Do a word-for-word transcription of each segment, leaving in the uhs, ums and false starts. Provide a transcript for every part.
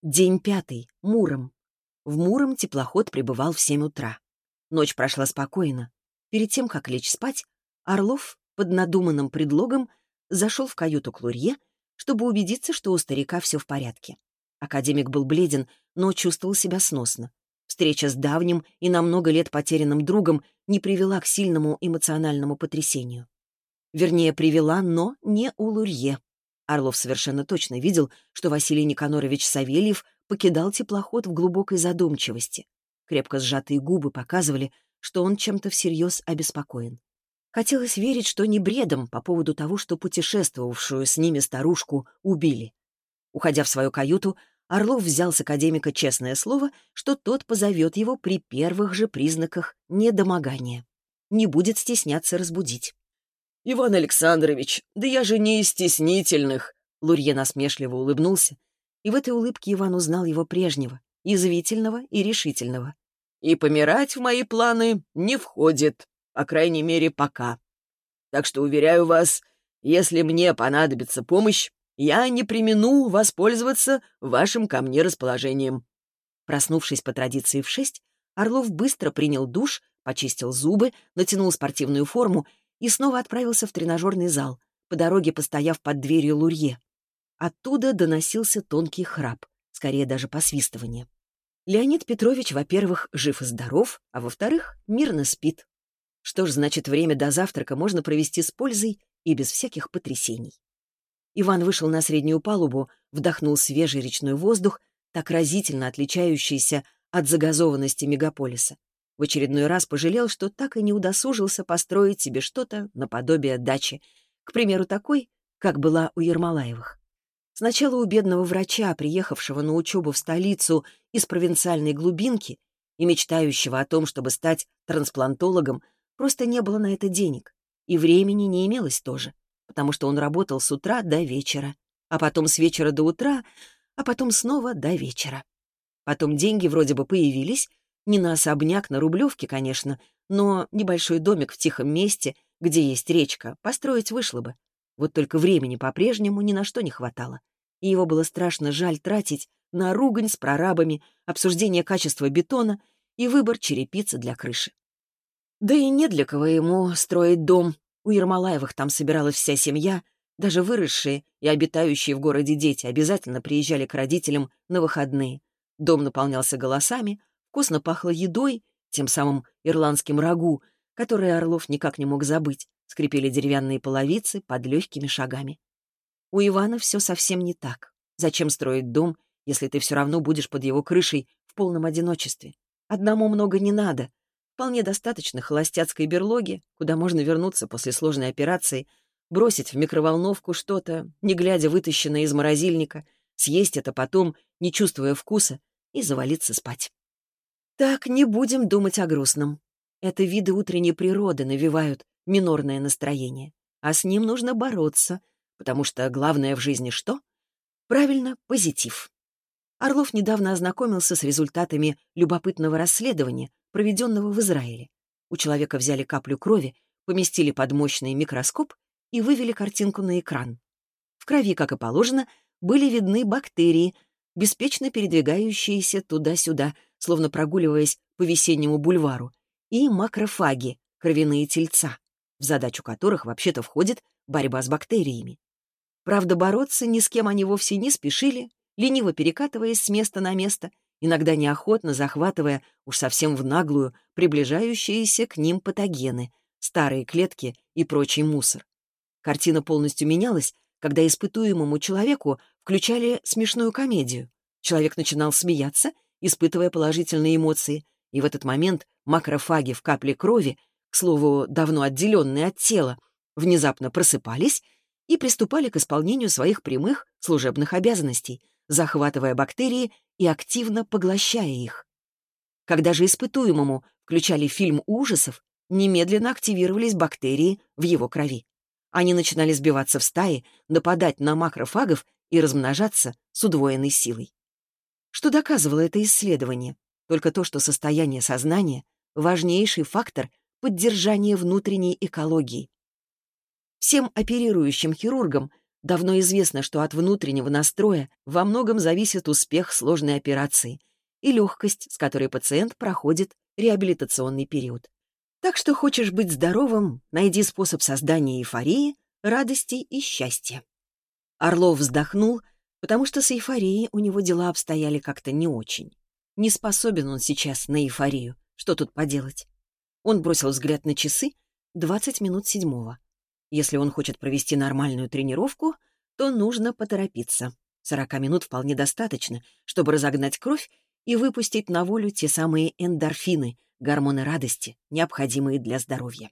День пятый. Муром. В Муром теплоход прибывал в семь утра. Ночь прошла спокойно. Перед тем, как лечь спать, Орлов под надуманным предлогом зашел в каюту к Лурье, чтобы убедиться, что у старика все в порядке. Академик был бледен, но чувствовал себя сносно. Встреча с давним и на много лет потерянным другом не привела к сильному эмоциональному потрясению. Вернее, привела, но не у Лурье. Орлов совершенно точно видел, что Василий Никонорович Савельев покидал теплоход в глубокой задумчивости. Крепко сжатые губы показывали, что он чем-то всерьез обеспокоен. Хотелось верить, что не бредом по поводу того, что путешествовавшую с ними старушку убили. Уходя в свою каюту, Орлов взял с академика честное слово, что тот позовет его при первых же признаках недомогания. Не будет стесняться разбудить. «Иван Александрович, да я же не из стеснительных!» Лурье насмешливо улыбнулся, и в этой улыбке Иван узнал его прежнего, язвительного и решительного. «И помирать в мои планы не входит, по крайней мере, пока. Так что, уверяю вас, если мне понадобится помощь, я не премину воспользоваться вашим ко мне расположением». Проснувшись по традиции в шесть, Орлов быстро принял душ, почистил зубы, натянул спортивную форму и снова отправился в тренажерный зал, по дороге постояв под дверью Лурье. Оттуда доносился тонкий храп, скорее даже посвистывание. Леонид Петрович, во-первых, жив и здоров, а во-вторых, мирно спит. Что ж, значит, время до завтрака можно провести с пользой и без всяких потрясений. Иван вышел на среднюю палубу, вдохнул свежий речной воздух, так разительно отличающийся от загазованности мегаполиса. В очередной раз пожалел, что так и не удосужился построить себе что-то наподобие дачи, к примеру, такой, как была у Ермолаевых. Сначала у бедного врача, приехавшего на учебу в столицу из провинциальной глубинки и мечтающего о том, чтобы стать трансплантологом, просто не было на это денег, и времени не имелось тоже, потому что он работал с утра до вечера, а потом с вечера до утра, а потом снова до вечера. Потом деньги вроде бы появились, не на особняк на Рублевке, конечно, но небольшой домик в тихом месте, где есть речка, построить вышло бы. Вот только времени по-прежнему ни на что не хватало, и его было страшно жаль тратить на ругань с прорабами, обсуждение качества бетона и выбор черепицы для крыши. Да и не для кого ему строить дом. У Ермолаевых там собиралась вся семья, даже выросшие и обитающие в городе дети обязательно приезжали к родителям на выходные. Дом наполнялся голосами, вкусно пахло едой, тем самым ирландским рагу, которое Орлов никак не мог забыть, скрипели деревянные половицы под легкими шагами. У Ивана все совсем не так. Зачем строить дом, если ты все равно будешь под его крышей в полном одиночестве? Одному много не надо. Вполне достаточно холостяцкой берлоги, куда можно вернуться после сложной операции, бросить в микроволновку что-то, не глядя вытащенное из морозильника, съесть это потом, не чувствуя вкуса, и завалиться спать. Так, не будем думать о грустном. Это виды утренней природы навевают минорное настроение, а с ним нужно бороться, потому что главное в жизни что? Правильно, позитив. Орлов недавно ознакомился с результатами любопытного расследования, проведенного в Израиле. У человека взяли каплю крови, поместили под мощный микроскоп и вывели картинку на экран. В крови, как и положено, были видны бактерии, беспечно передвигающиеся туда-сюда, словно прогуливаясь по весеннему бульвару, и макрофаги, кровяные тельца, в задачу которых вообще-то входит борьба с бактериями. Правда, бороться ни с кем они вовсе не спешили, лениво перекатываясь с места на место, иногда неохотно захватывая уж совсем в наглую приближающиеся к ним патогены, старые клетки и прочий мусор. Картина полностью менялась, когда испытуемому человеку включали смешную комедию. Человек начинал смеяться, испытывая положительные эмоции, и в этот момент макрофаги в капле крови, к слову, давно отделенные от тела, внезапно просыпались и приступали к исполнению своих прямых служебных обязанностей, захватывая бактерии и активно поглощая их. Когда же испытуемому включали фильм ужасов, немедленно активировались бактерии в его крови. Они начинали сбиваться в стаи, нападать на макрофагов и размножаться с удвоенной силой. Что доказывало это исследование? Только то, что состояние сознания — важнейший фактор поддержания внутренней экологии. Всем оперирующим хирургам Давно известно, что от внутреннего настроя во многом зависит успех сложной операции и легкость, с которой пациент проходит реабилитационный период. Так что хочешь быть здоровым, найди способ создания эйфории, радости и счастья. Орлов вздохнул, потому что с эйфорией у него дела обстояли как-то не очень. Не способен он сейчас на эйфорию. Что тут поделать? Он бросил взгляд на часы. двадцать минут седьмого. Если он хочет провести нормальную тренировку, то нужно поторопиться. сорока минут вполне достаточно, чтобы разогнать кровь и выпустить на волю те самые эндорфины, гормоны радости, необходимые для здоровья.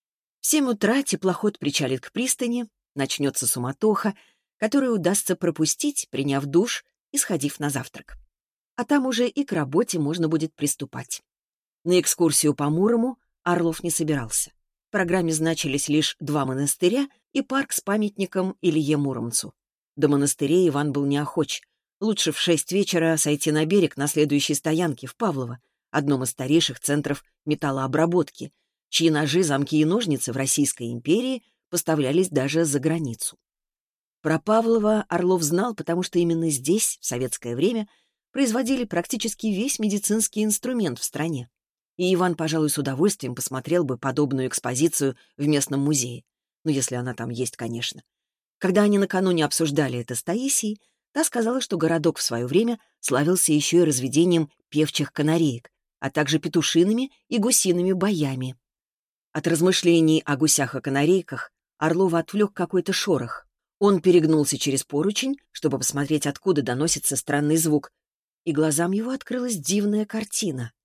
В семь утра теплоход причалит к пристани, начнется суматоха, которую удастся пропустить, приняв душ и сходив на завтрак. А там уже и к работе можно будет приступать. На экскурсию по Мурому Орлов не собирался. В программе значились лишь два монастыря и парк с памятником Илье Муромцу. До монастырей Иван был неохоч. Лучше в шесть вечера сойти на берег на следующей стоянке в Павлово, одном из старейших центров металлообработки, чьи ножи, замки и ножницы в Российской империи поставлялись даже за границу. Про Павлово Орлов знал, потому что именно здесь, в советское время, производили практически весь медицинский инструмент в стране. И Иван, пожалуй, с удовольствием посмотрел бы подобную экспозицию в местном музее. Ну, если она там есть, конечно. Когда они накануне обсуждали это с Таисией, та сказала, что городок в свое время славился еще и разведением певчих канареек, а также петушиными и гусиными боями. От размышлений о гусях и канарейках Орлова отвлек какой-то шорох. Он перегнулся через поручень, чтобы посмотреть, откуда доносится странный звук, и глазам его открылась дивная картина.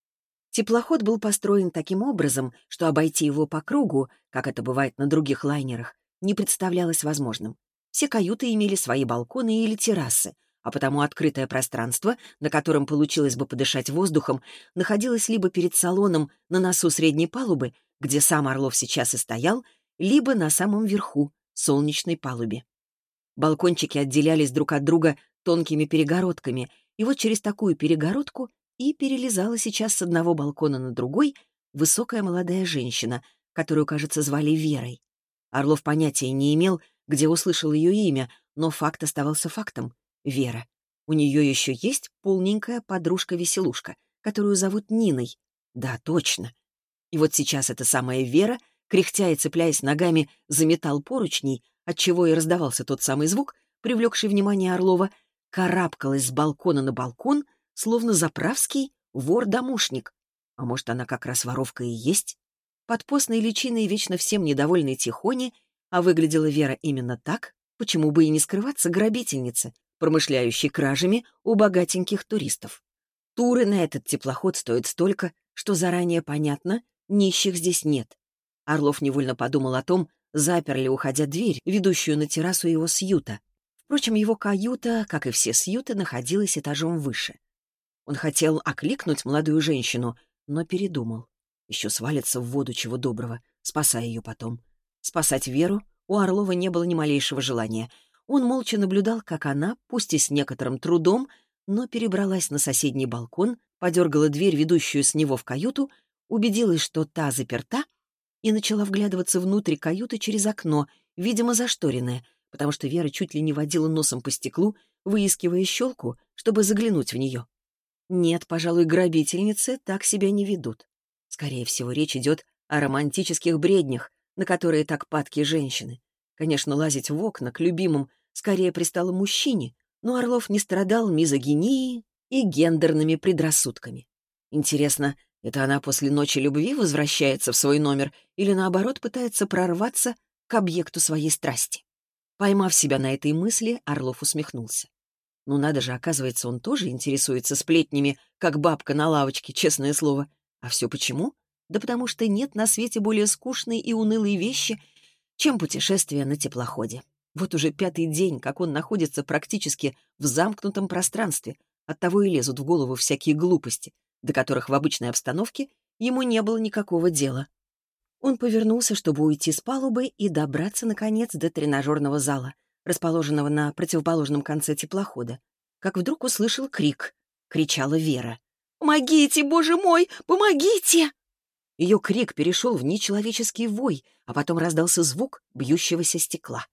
Теплоход был построен таким образом, что обойти его по кругу, как это бывает на других лайнерах, не представлялось возможным. Все каюты имели свои балконы или террасы, а потому открытое пространство, на котором получилось бы подышать воздухом, находилось либо перед салоном на носу средней палубы, где сам Орлов сейчас и стоял, либо на самом верху, солнечной палубе. Балкончики отделялись друг от друга тонкими перегородками, и вот через такую перегородку и перелезала сейчас с одного балкона на другой высокая молодая женщина, которую, кажется, звали Верой. Орлов понятия не имел, где услышал ее имя, но факт оставался фактом. Вера. У нее еще есть полненькая подружка-веселушка, которую зовут Ниной. Да, точно. И вот сейчас эта самая Вера, кряхтя и цепляясь ногами за металл поручней, отчего и раздавался тот самый звук, привлекший внимание Орлова, карабкалась с балкона на балкон, словно заправский вор-домушник. А может, она как раз воровка и есть? Под постной личиной вечно всем недовольной Тихони, а выглядела Вера именно так, почему бы и не скрываться грабительнице, промышляющей кражами у богатеньких туристов. Туры на этот теплоход стоят столько, что заранее понятно, нищих здесь нет. Орлов невольно подумал о том, заперли, уходя дверь, ведущую на террасу его сьюта. Впрочем, его каюта, как и все сьюты, находилась этажом выше. Он хотел окликнуть молодую женщину, но передумал. Еще свалится в воду чего доброго, спасая ее потом. Спасать Веру у Орлова не было ни малейшего желания. Он молча наблюдал, как она, пусть и с некоторым трудом, но перебралась на соседний балкон, подергала дверь, ведущую с него в каюту, убедилась, что та заперта, и начала вглядываться внутрь каюты через окно, видимо, зашторенное, потому что Вера чуть ли не водила носом по стеклу, выискивая щелку, чтобы заглянуть в нее. Нет, пожалуй, грабительницы так себя не ведут. Скорее всего, речь идет о романтических бреднях, на которые так падки женщины. Конечно, лазить в окна к любимым скорее пристало мужчине, но Орлов не страдал мизогинией и гендерными предрассудками. Интересно, это она после ночи любви возвращается в свой номер или, наоборот, пытается прорваться к объекту своей страсти? Поймав себя на этой мысли, Орлов усмехнулся. Ну надо же, оказывается, он тоже интересуется сплетнями, как бабка на лавочке, честное слово. А все почему? Да потому что нет на свете более скучной и унылой вещи, чем путешествие на теплоходе. Вот уже пятый день, как он находится практически в замкнутом пространстве, оттого и лезут в голову всякие глупости, до которых в обычной обстановке ему не было никакого дела. Он повернулся, чтобы уйти с палубы и добраться, наконец, до тренажерного зала, расположенного на противоположном конце теплохода, как вдруг услышал крик. Кричала Вера. «Помогите, боже мой, помогите!» Ее крик перешел в нечеловеческий вой, а потом раздался звук бьющегося стекла.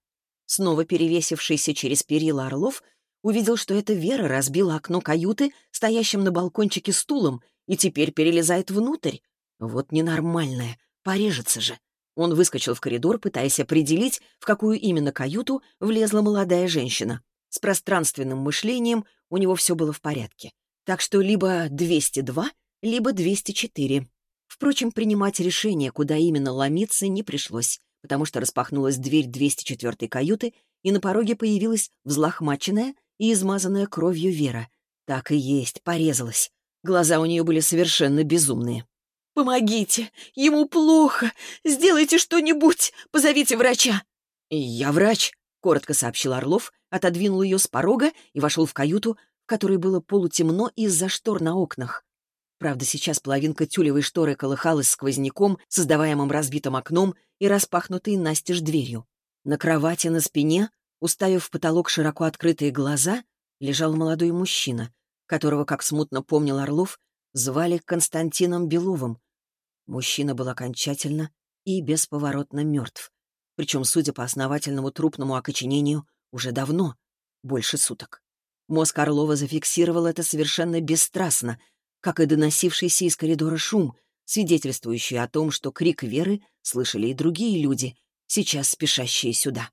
Снова перевесившийся через перила Орлов увидел, что это Вера разбила окно каюты, стоящим на балкончике стулом, и теперь перелезает внутрь. Вот ненормальная, порежется же. Он выскочил в коридор, пытаясь определить, в какую именно каюту влезла молодая женщина. С пространственным мышлением у него все было в порядке. Так что либо двести два, либо двести четыре. Впрочем, принимать решение, куда именно ломиться, не пришлось, потому что распахнулась дверь двести четвёртой каюты, и на пороге появилась взлохмаченная и измазанная кровью Вера. Так и есть, порезалась. Глаза у нее были совершенно безумные. «Помогите! Ему плохо! Сделайте что-нибудь! Позовите врача!» «Я врач», — коротко сообщил Орлов, отодвинул ее с порога и вошел в каюту, в которой было полутемно из-за штор на окнах. Правда, сейчас половинка тюлевой шторы колыхалась сквозняком, создаваемым разбитым окном и распахнутой настежь дверью. На кровати на спине, уставив в потолок широко открытые глаза, лежал молодой мужчина, которого, как смутно помнил Орлов, звали Константином Беловым. Мужчина был окончательно и бесповоротно мертв. Причем, судя по основательному трупному окоченению, уже давно, больше суток. Мозг Орлова зафиксировал это совершенно бесстрастно, как и доносившийся из коридора шум, свидетельствующий о том, что крик Веры слышали и другие люди, сейчас спешащие сюда.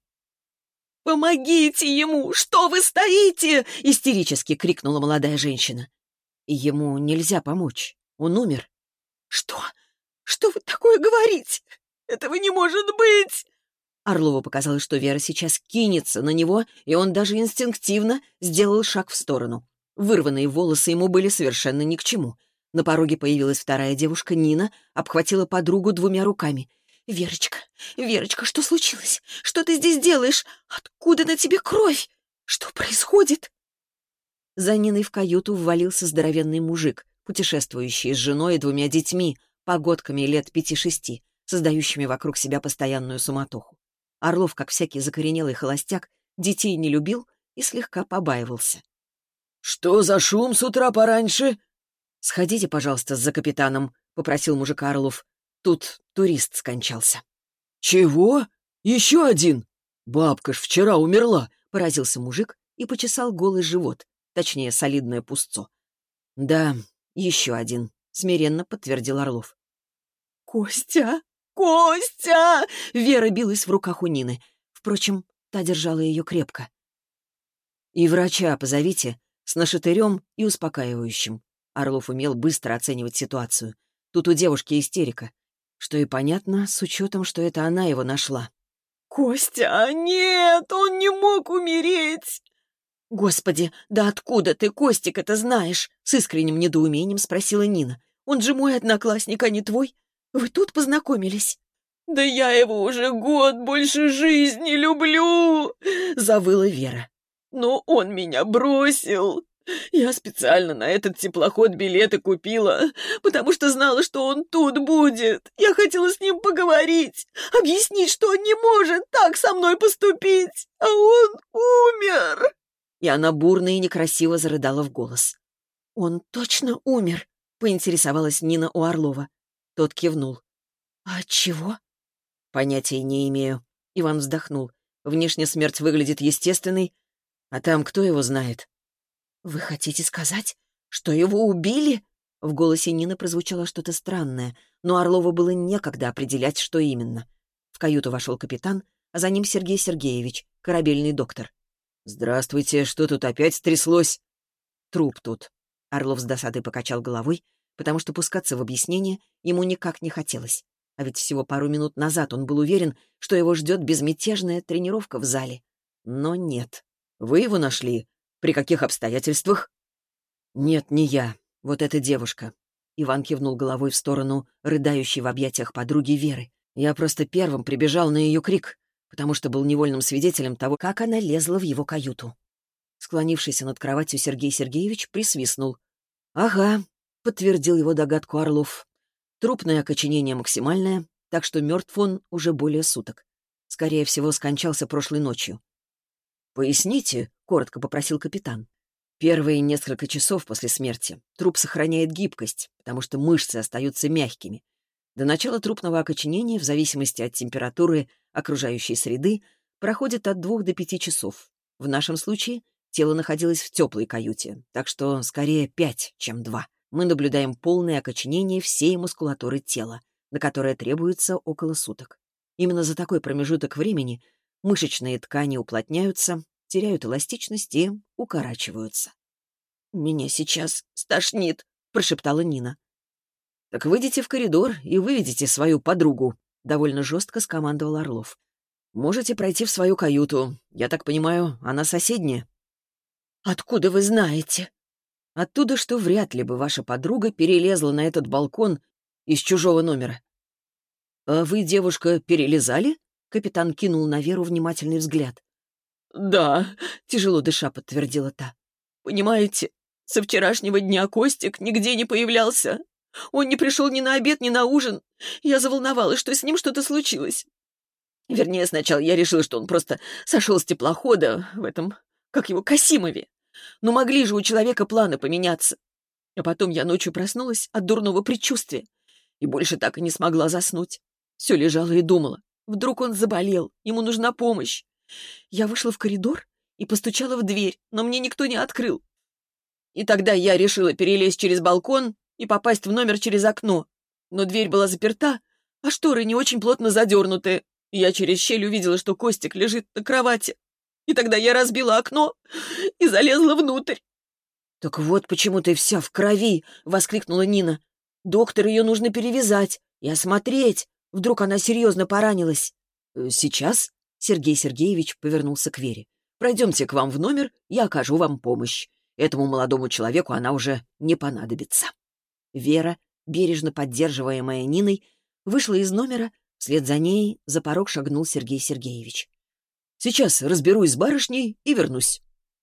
«Помогите ему! Что вы стоите?» — истерически крикнула молодая женщина. Ему нельзя помочь. Он умер. «Что? Что вы такое говорите? Этого не может быть!» Орлову показалось, что Вера сейчас кинется на него, и он даже инстинктивно сделал шаг в сторону. Вырванные волосы ему были совершенно ни к чему. На пороге появилась вторая девушка, Нина, обхватила подругу двумя руками. «Верочка, Верочка, что случилось? Что ты здесь делаешь? Откуда на тебе кровь? Что происходит?» За Ниной в каюту ввалился здоровенный мужик, путешествующий с женой и двумя детьми, погодками лет пяти-шести, создающими вокруг себя постоянную суматоху. Орлов, как всякий закоренелый холостяк, детей не любил и слегка побаивался. «Что за шум с утра пораньше?» «Сходите, пожалуйста, за капитаном», — попросил мужика Орлов. «Тут турист скончался». «Чего? Еще один? Бабка ж вчера умерла», — поразился мужик и почесал голый живот, точнее, солидное пустцо. «Да, еще один», — смиренно подтвердил Орлов. «Костя! Костя!» Вера билась в руках у Нины. Впрочем, та держала ее крепко. «И врача позовите, с нашатырем и успокаивающим». Орлов умел быстро оценивать ситуацию. Тут у девушки истерика. Что и понятно, с учетом, что это она его нашла. «Костя, нет, он не мог умереть!» «Господи, да откуда ты, Костик, это знаешь?» С искренним недоумением спросила Нина. «Он же мой одноклассник, а не твой. Вы тут познакомились?» «Да я его уже год больше жизни люблю!» — завыла Вера. «Но он меня бросил. Я специально на этот теплоход билеты купила, потому что знала, что он тут будет. Я хотела с ним поговорить, объяснить, что он не может так со мной поступить, а он умер!» И она бурно и некрасиво зарыдала в голос. «Он точно умер?» — поинтересовалась Нина у Орлова. Тот кивнул. «А от чего?» «Понятия не имею». Иван вздохнул. Внешне смерть выглядит естественной, а там кто его знает? «Вы хотите сказать, что его убили?» В голосе Нины прозвучало что-то странное, но Орлову было некогда определять, что именно. В каюту вошел капитан, а за ним Сергей Сергеевич, корабельный доктор. «Здравствуйте, что тут опять стряслось?» «Труп тут». Орлов с досадой покачал головой, потому что пускаться в объяснение ему никак не хотелось. А ведь всего пару минут назад он был уверен, что его ждет безмятежная тренировка в зале. Но нет. «Вы его нашли? При каких обстоятельствах?» «Нет, не я. Вот эта девушка». Иван кивнул головой в сторону рыдающей в объятиях подруги Веры. «Я просто первым прибежал на ее крик, потому что был невольным свидетелем того, как она лезла в его каюту». Склонившийся над кроватью Сергей Сергеевич присвистнул. «Ага», — подтвердил его догадку Орлов. «Трупное окоченение максимальное, так что мертв он уже более суток. Скорее всего, скончался прошлой ночью». «Поясните», — коротко попросил капитан. «Первые несколько часов после смерти труп сохраняет гибкость, потому что мышцы остаются мягкими. До начала трупного окоченения, в зависимости от температуры окружающей среды, проходит от двух до пяти часов. В нашем случае тело находилось в теплой каюте, так что скорее пять, чем два. Мы наблюдаем полное окоченение всей мускулатуры тела, на которое требуется около суток. Именно за такой промежуток времени мышечные ткани уплотняются, теряют эластичность и укорачиваются. «Меня сейчас стошнит», — прошептала Нина. «Так выйдите в коридор и выведите свою подругу», — довольно жестко скомандовал Орлов. «Можете пройти в свою каюту. Я так понимаю, она соседняя». «Откуда вы знаете?» «Оттуда, что вряд ли бы ваша подруга перелезла на этот балкон из чужого номера». «А вы, девушка, перелезали?» — капитан кинул на Веру внимательный взгляд. «Да», — тяжело дыша подтвердила та. «Понимаете, со вчерашнего дня Костик нигде не появлялся. Он не пришел ни на обед, ни на ужин. Я заволновалась, что с ним что-то случилось. Вернее, сначала я решила, что он просто сошел с теплохода в этом, как его, Касимове. Но могли же у человека планы поменяться. А потом я ночью проснулась от дурного предчувствия и больше так и не смогла заснуть. Все лежала и думала. Вдруг он заболел, ему нужна помощь. Я вышла в коридор и постучала в дверь, но мне никто не открыл. И тогда я решила перелезть через балкон и попасть в номер через окно. Но дверь была заперта, а шторы не очень плотно задернуты. Я через щель увидела, что Костик лежит на кровати. И тогда я разбила окно и залезла внутрь. «Так вот почему ты вся в крови!» — воскликнула Нина. «Доктор, ее нужно перевязать и осмотреть. Вдруг она серьезно поранилась». «Сейчас?» — Сергей Сергеевич повернулся к Вере. «Пройдемте к вам в номер, я окажу вам помощь. Этому молодому человеку она уже не понадобится». Вера, бережно поддерживаемая Ниной, вышла из номера, вслед за ней за порог шагнул Сергей Сергеевич. «Сейчас разберусь с барышней и вернусь».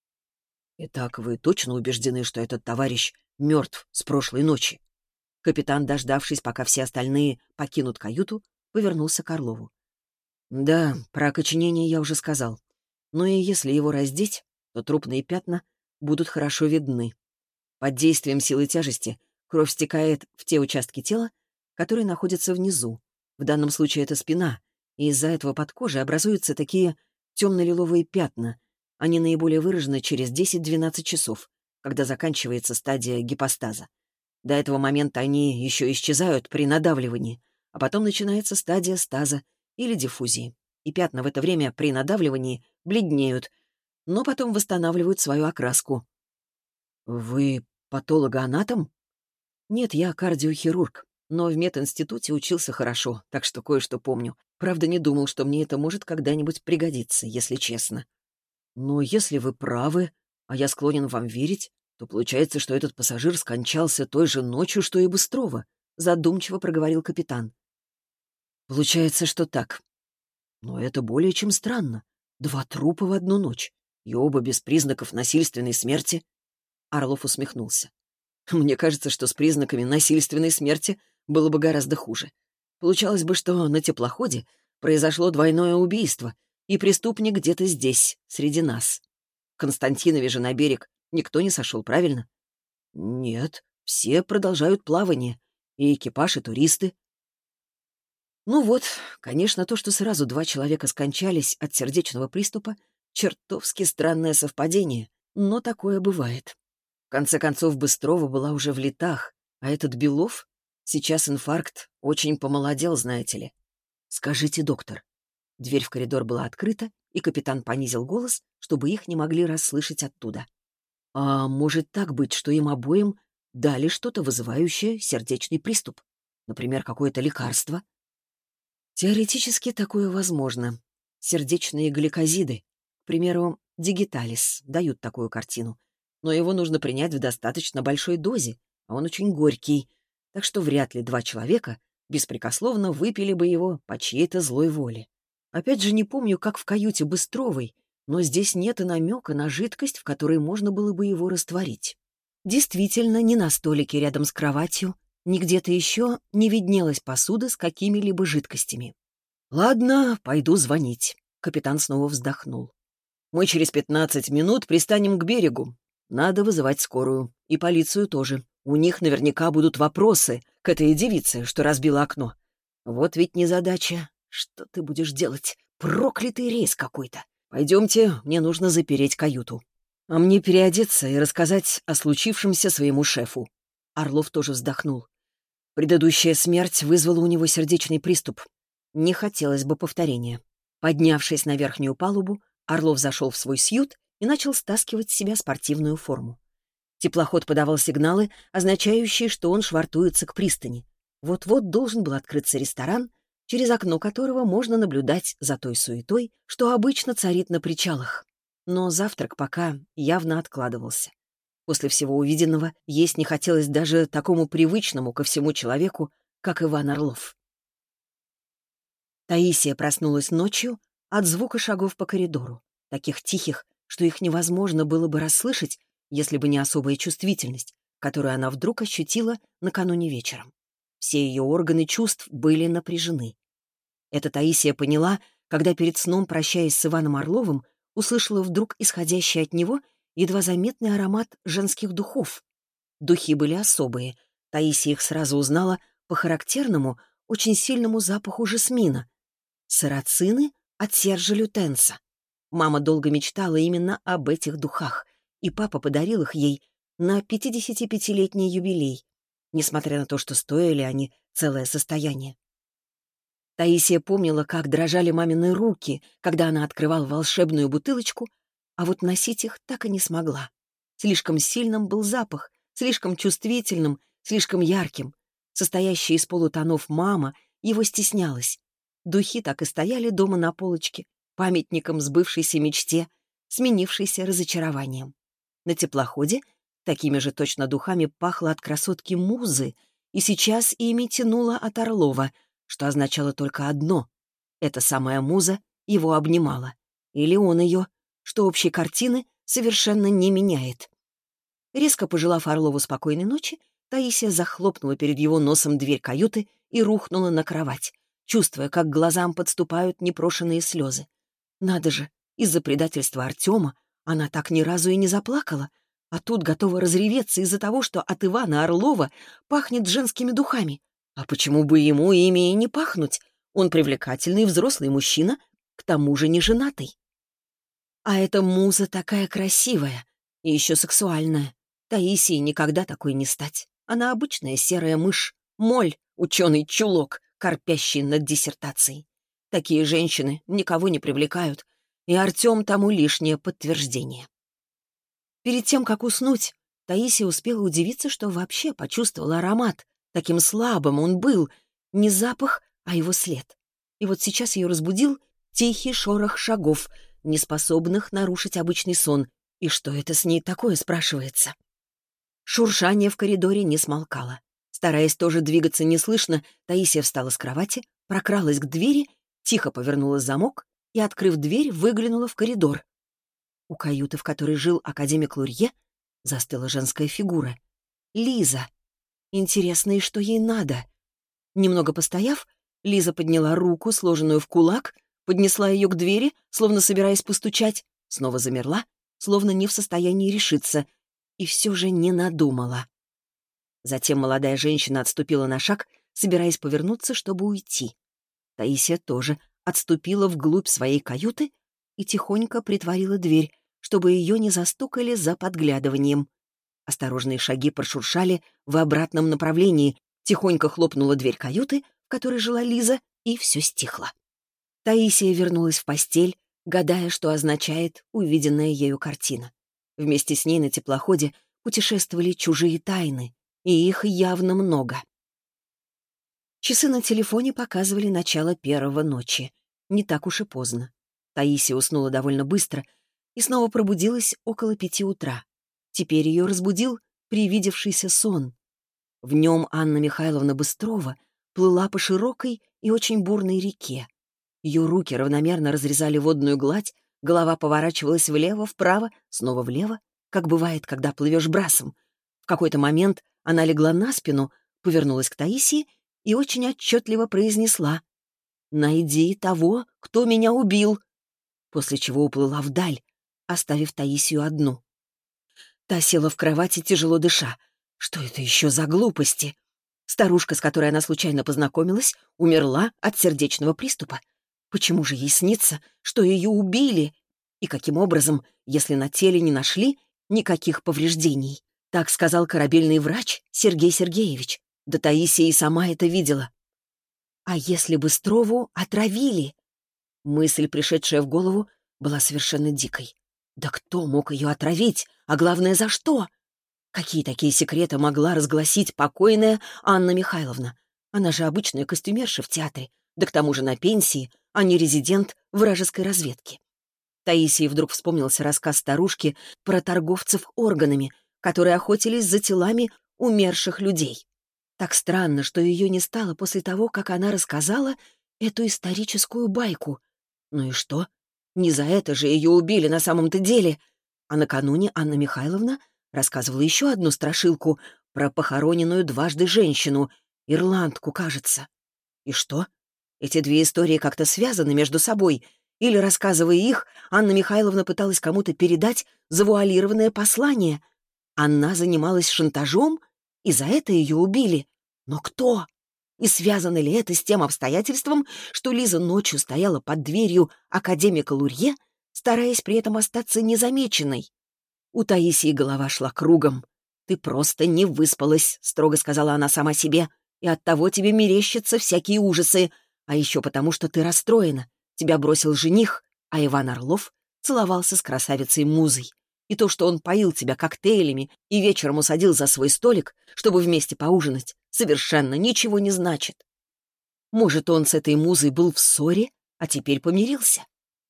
«Итак, вы точно убеждены, что этот товарищ мертв с прошлой ночи?» Капитан, дождавшись, пока все остальные покинут каюту, повернулся к Орлову. «Да, про окоченение я уже сказал. Но и если его раздеть, то трупные пятна будут хорошо видны. Под действием силы тяжести кровь стекает в те участки тела, которые находятся внизу. В данном случае это спина, и из-за этого под кожей образуются такие темно-лиловые пятна. Они наиболее выражены через десять-двенадцать часов, когда заканчивается стадия гипостаза. До этого момента они еще исчезают при надавливании, а потом начинается стадия стаза или диффузии, и пятна в это время при надавливании бледнеют, но потом восстанавливают свою окраску. «Вы патологоанатом?» «Нет, я кардиохирург, но в мединституте учился хорошо, так что кое-что помню. Правда, не думал, что мне это может когда-нибудь пригодиться, если честно. Но если вы правы, а я склонен вам верить, то получается, что этот пассажир скончался той же ночью, что и Быстрова», — задумчиво проговорил капитан. «Получается, что так. Но это более чем странно. Два трупа в одну ночь, и оба без признаков насильственной смерти». Орлов усмехнулся. «Мне кажется, что с признаками насильственной смерти было бы гораздо хуже. Получалось бы, что на теплоходе произошло двойное убийство, и преступник где-то здесь, среди нас. В Константинове же на берег никто не сошел, правильно?» «Нет, все продолжают плавание, и экипаж, и туристы». Ну вот, конечно, то, что сразу два человека скончались от сердечного приступа, чертовски странное совпадение, но такое бывает. В конце концов, Быстрова была уже в летах, а этот Белов, сейчас инфаркт, очень помолодел, знаете ли. «Скажите, доктор». Дверь в коридор была открыта, и капитан понизил голос, чтобы их не могли расслышать оттуда. «А может так быть, что им обоим дали что-то, вызывающее сердечный приступ? Например, какое-то лекарство?» Теоретически такое возможно. Сердечные гликозиды, к примеру, дигиталис, дают такую картину. Но его нужно принять в достаточно большой дозе, а он очень горький, так что вряд ли два человека беспрекословно выпили бы его по чьей-то злой воле. Опять же, не помню, как в каюте Быстровой, но здесь нет и намека на жидкость, в которой можно было бы его растворить. Действительно, ни на столике рядом с кроватью, ни где-то еще не виднелась посуда с какими-либо жидкостями. «Ладно, пойду звонить», — капитан снова вздохнул. «Мы через пятнадцать минут пристанем к берегу. Надо вызывать скорую. И полицию тоже. У них наверняка будут вопросы к этой девице, что разбила окно. Вот ведь незадача. Что ты будешь делать? Проклятый рейс какой-то. Пойдемте, мне нужно запереть каюту. А мне переодеться и рассказать о случившемся своему шефу». Орлов тоже вздохнул. Предыдущая смерть вызвала у него сердечный приступ. Не хотелось бы повторения. Поднявшись на верхнюю палубу, Орлов зашел в свой сьют и начал стаскивать с себя спортивную форму. Теплоход подавал сигналы, означающие, что он швартуется к пристани. Вот-вот должен был открыться ресторан, через окно которого можно наблюдать за той суетой, что обычно царит на причалах. Но завтрак пока явно откладывался. После всего увиденного есть не хотелось даже такому привычному ко всему человеку, как Иван Орлов. Таисия проснулась ночью от звука шагов по коридору, таких тихих, что их невозможно было бы расслышать, если бы не особая чувствительность, которую она вдруг ощутила накануне вечером. Все ее органы чувств были напряжены. Это Таисия поняла, когда перед сном, прощаясь с Иваном Орловым, услышала вдруг исходящий от него едва заметный аромат женских духов. Духи были особые. Таисия их сразу узнала по характерному, очень сильному запаху жасмина. Сарацины от Сержа Лютенса. Мама долго мечтала именно об этих духах, и папа подарил их ей на пятидесятипятилетний юбилей, несмотря на то, что стоили они целое состояние. Таисия помнила, как дрожали мамины руки, когда она открывала волшебную бутылочку, а вот носить их так и не смогла. Слишком сильным был запах, слишком чувствительным, слишком ярким. Состоящая из полутонов мама его стеснялась. Духи так и стояли дома на полочке, памятником сбывшейся мечте, сменившейся разочарованием. На теплоходе такими же точно духами пахло от красотки Музы, и сейчас ими тянуло от Орлова, что означало только одно — эта самая Муза его обнимала. Или он ее, что общей картины совершенно не меняет. Резко пожелав Орлову спокойной ночи, Таисия захлопнула перед его носом дверь каюты и рухнула на кровать, чувствуя, как к глазам подступают непрошенные слезы. Надо же, из-за предательства Артема она так ни разу и не заплакала, а тут готова разреветься из-за того, что от Ивана Орлова пахнет женскими духами. А почему бы ему ими и не пахнуть? Он привлекательный взрослый мужчина, к тому же не женатый. А эта Муза такая красивая и еще сексуальная. Таисии никогда такой не стать. Она обычная серая мышь, моль, ученый-чулок, корпящий над диссертацией. Такие женщины никого не привлекают, и Артем тому лишнее подтверждение. Перед тем, как уснуть, Таисия успела удивиться, что вообще почувствовала аромат. Таким слабым он был, не запах, а его след. И вот сейчас ее разбудил тихий шорох шагов, не способных нарушить обычный сон. И что это с ней такое, спрашивается? Шуршание в коридоре не смолкало. Стараясь тоже двигаться неслышно, Таисия встала с кровати, прокралась к двери, тихо повернула замок и, открыв дверь, выглянула в коридор. У каюты, в которой жил академик Лурье, застыла женская фигура. Лиза. Интересно, и что ей надо? Немного постояв, Лиза подняла руку, сложенную в кулак, поднесла ее к двери, словно собираясь постучать, снова замерла, словно не в состоянии решиться, и все же не надумала. Затем молодая женщина отступила на шаг, собираясь повернуться, чтобы уйти. Таисия тоже отступила вглубь своей каюты и тихонько притворила дверь, чтобы ее не застукали за подглядыванием. Осторожные шаги прошуршали в обратном направлении, тихонько хлопнула дверь каюты, в которой жила Лиза, и все стихло. Таисия вернулась в постель, гадая, что означает увиденная ею картина. Вместе с ней на теплоходе путешествовали чужие тайны, и их явно много. Часы на телефоне показывали начало первого ночи. Не так уж и поздно. Таисия уснула довольно быстро и снова пробудилась около пяти утра. Теперь ее разбудил привидевшийся сон. В нем Анна Михайловна Быстрова плыла по широкой и очень бурной реке. Ее руки равномерно разрезали водную гладь, голова поворачивалась влево-вправо, снова влево, как бывает, когда плывешь брасом. В какой-то момент она легла на спину, повернулась к Таисии и очень отчетливо произнесла: «Найди того, кто меня убил», после чего уплыла вдаль, оставив Таисию одну. Та села в кровати, тяжело дыша. Что это еще за глупости? Старушка, с которой она случайно познакомилась, умерла от сердечного приступа. Почему же ей снится, что ее убили? И каким образом, если на теле не нашли никаких повреждений? Так сказал корабельный врач Сергей Сергеевич. Да Таисия и сама это видела. А если Быстрову отравили? Мысль, пришедшая в голову, была совершенно дикой. Да кто мог ее отравить? А главное, за что? Какие такие секреты могла разгласить покойная Анна Михайловна? Она же обычная костюмерша в театре, да к тому же на пенсии, а не резидент вражеской разведки. Таисии вдруг вспомнился рассказ старушки про торговцев органами, которые охотились за телами умерших людей. Так странно, что ее не стало после того, как она рассказала эту историческую байку. Ну и что? Не за это же ее убили на самом-то деле. А накануне Анна Михайловна рассказывала еще одну страшилку про похороненную дважды женщину, ирландку, кажется. И что? Эти две истории как-то связаны между собой? Или, рассказывая их, Анна Михайловна пыталась кому-то передать завуалированное послание? Она занималась шантажом, и за это ее убили. Но кто? И связано ли это с тем обстоятельством, что Лиза ночью стояла под дверью академика Лурье, стараясь при этом остаться незамеченной? У Таисии голова шла кругом. «Ты просто не выспалась», — строго сказала она сама себе, «и оттого тебе мерещатся всякие ужасы, а еще потому, что ты расстроена. Тебя бросил жених, а Иван Орлов целовался с красавицей Музой. И то, что он поил тебя коктейлями и вечером усадил за свой столик, чтобы вместе поужинать, совершенно ничего не значит. Может, он с этой Музой был в ссоре, а теперь помирился?»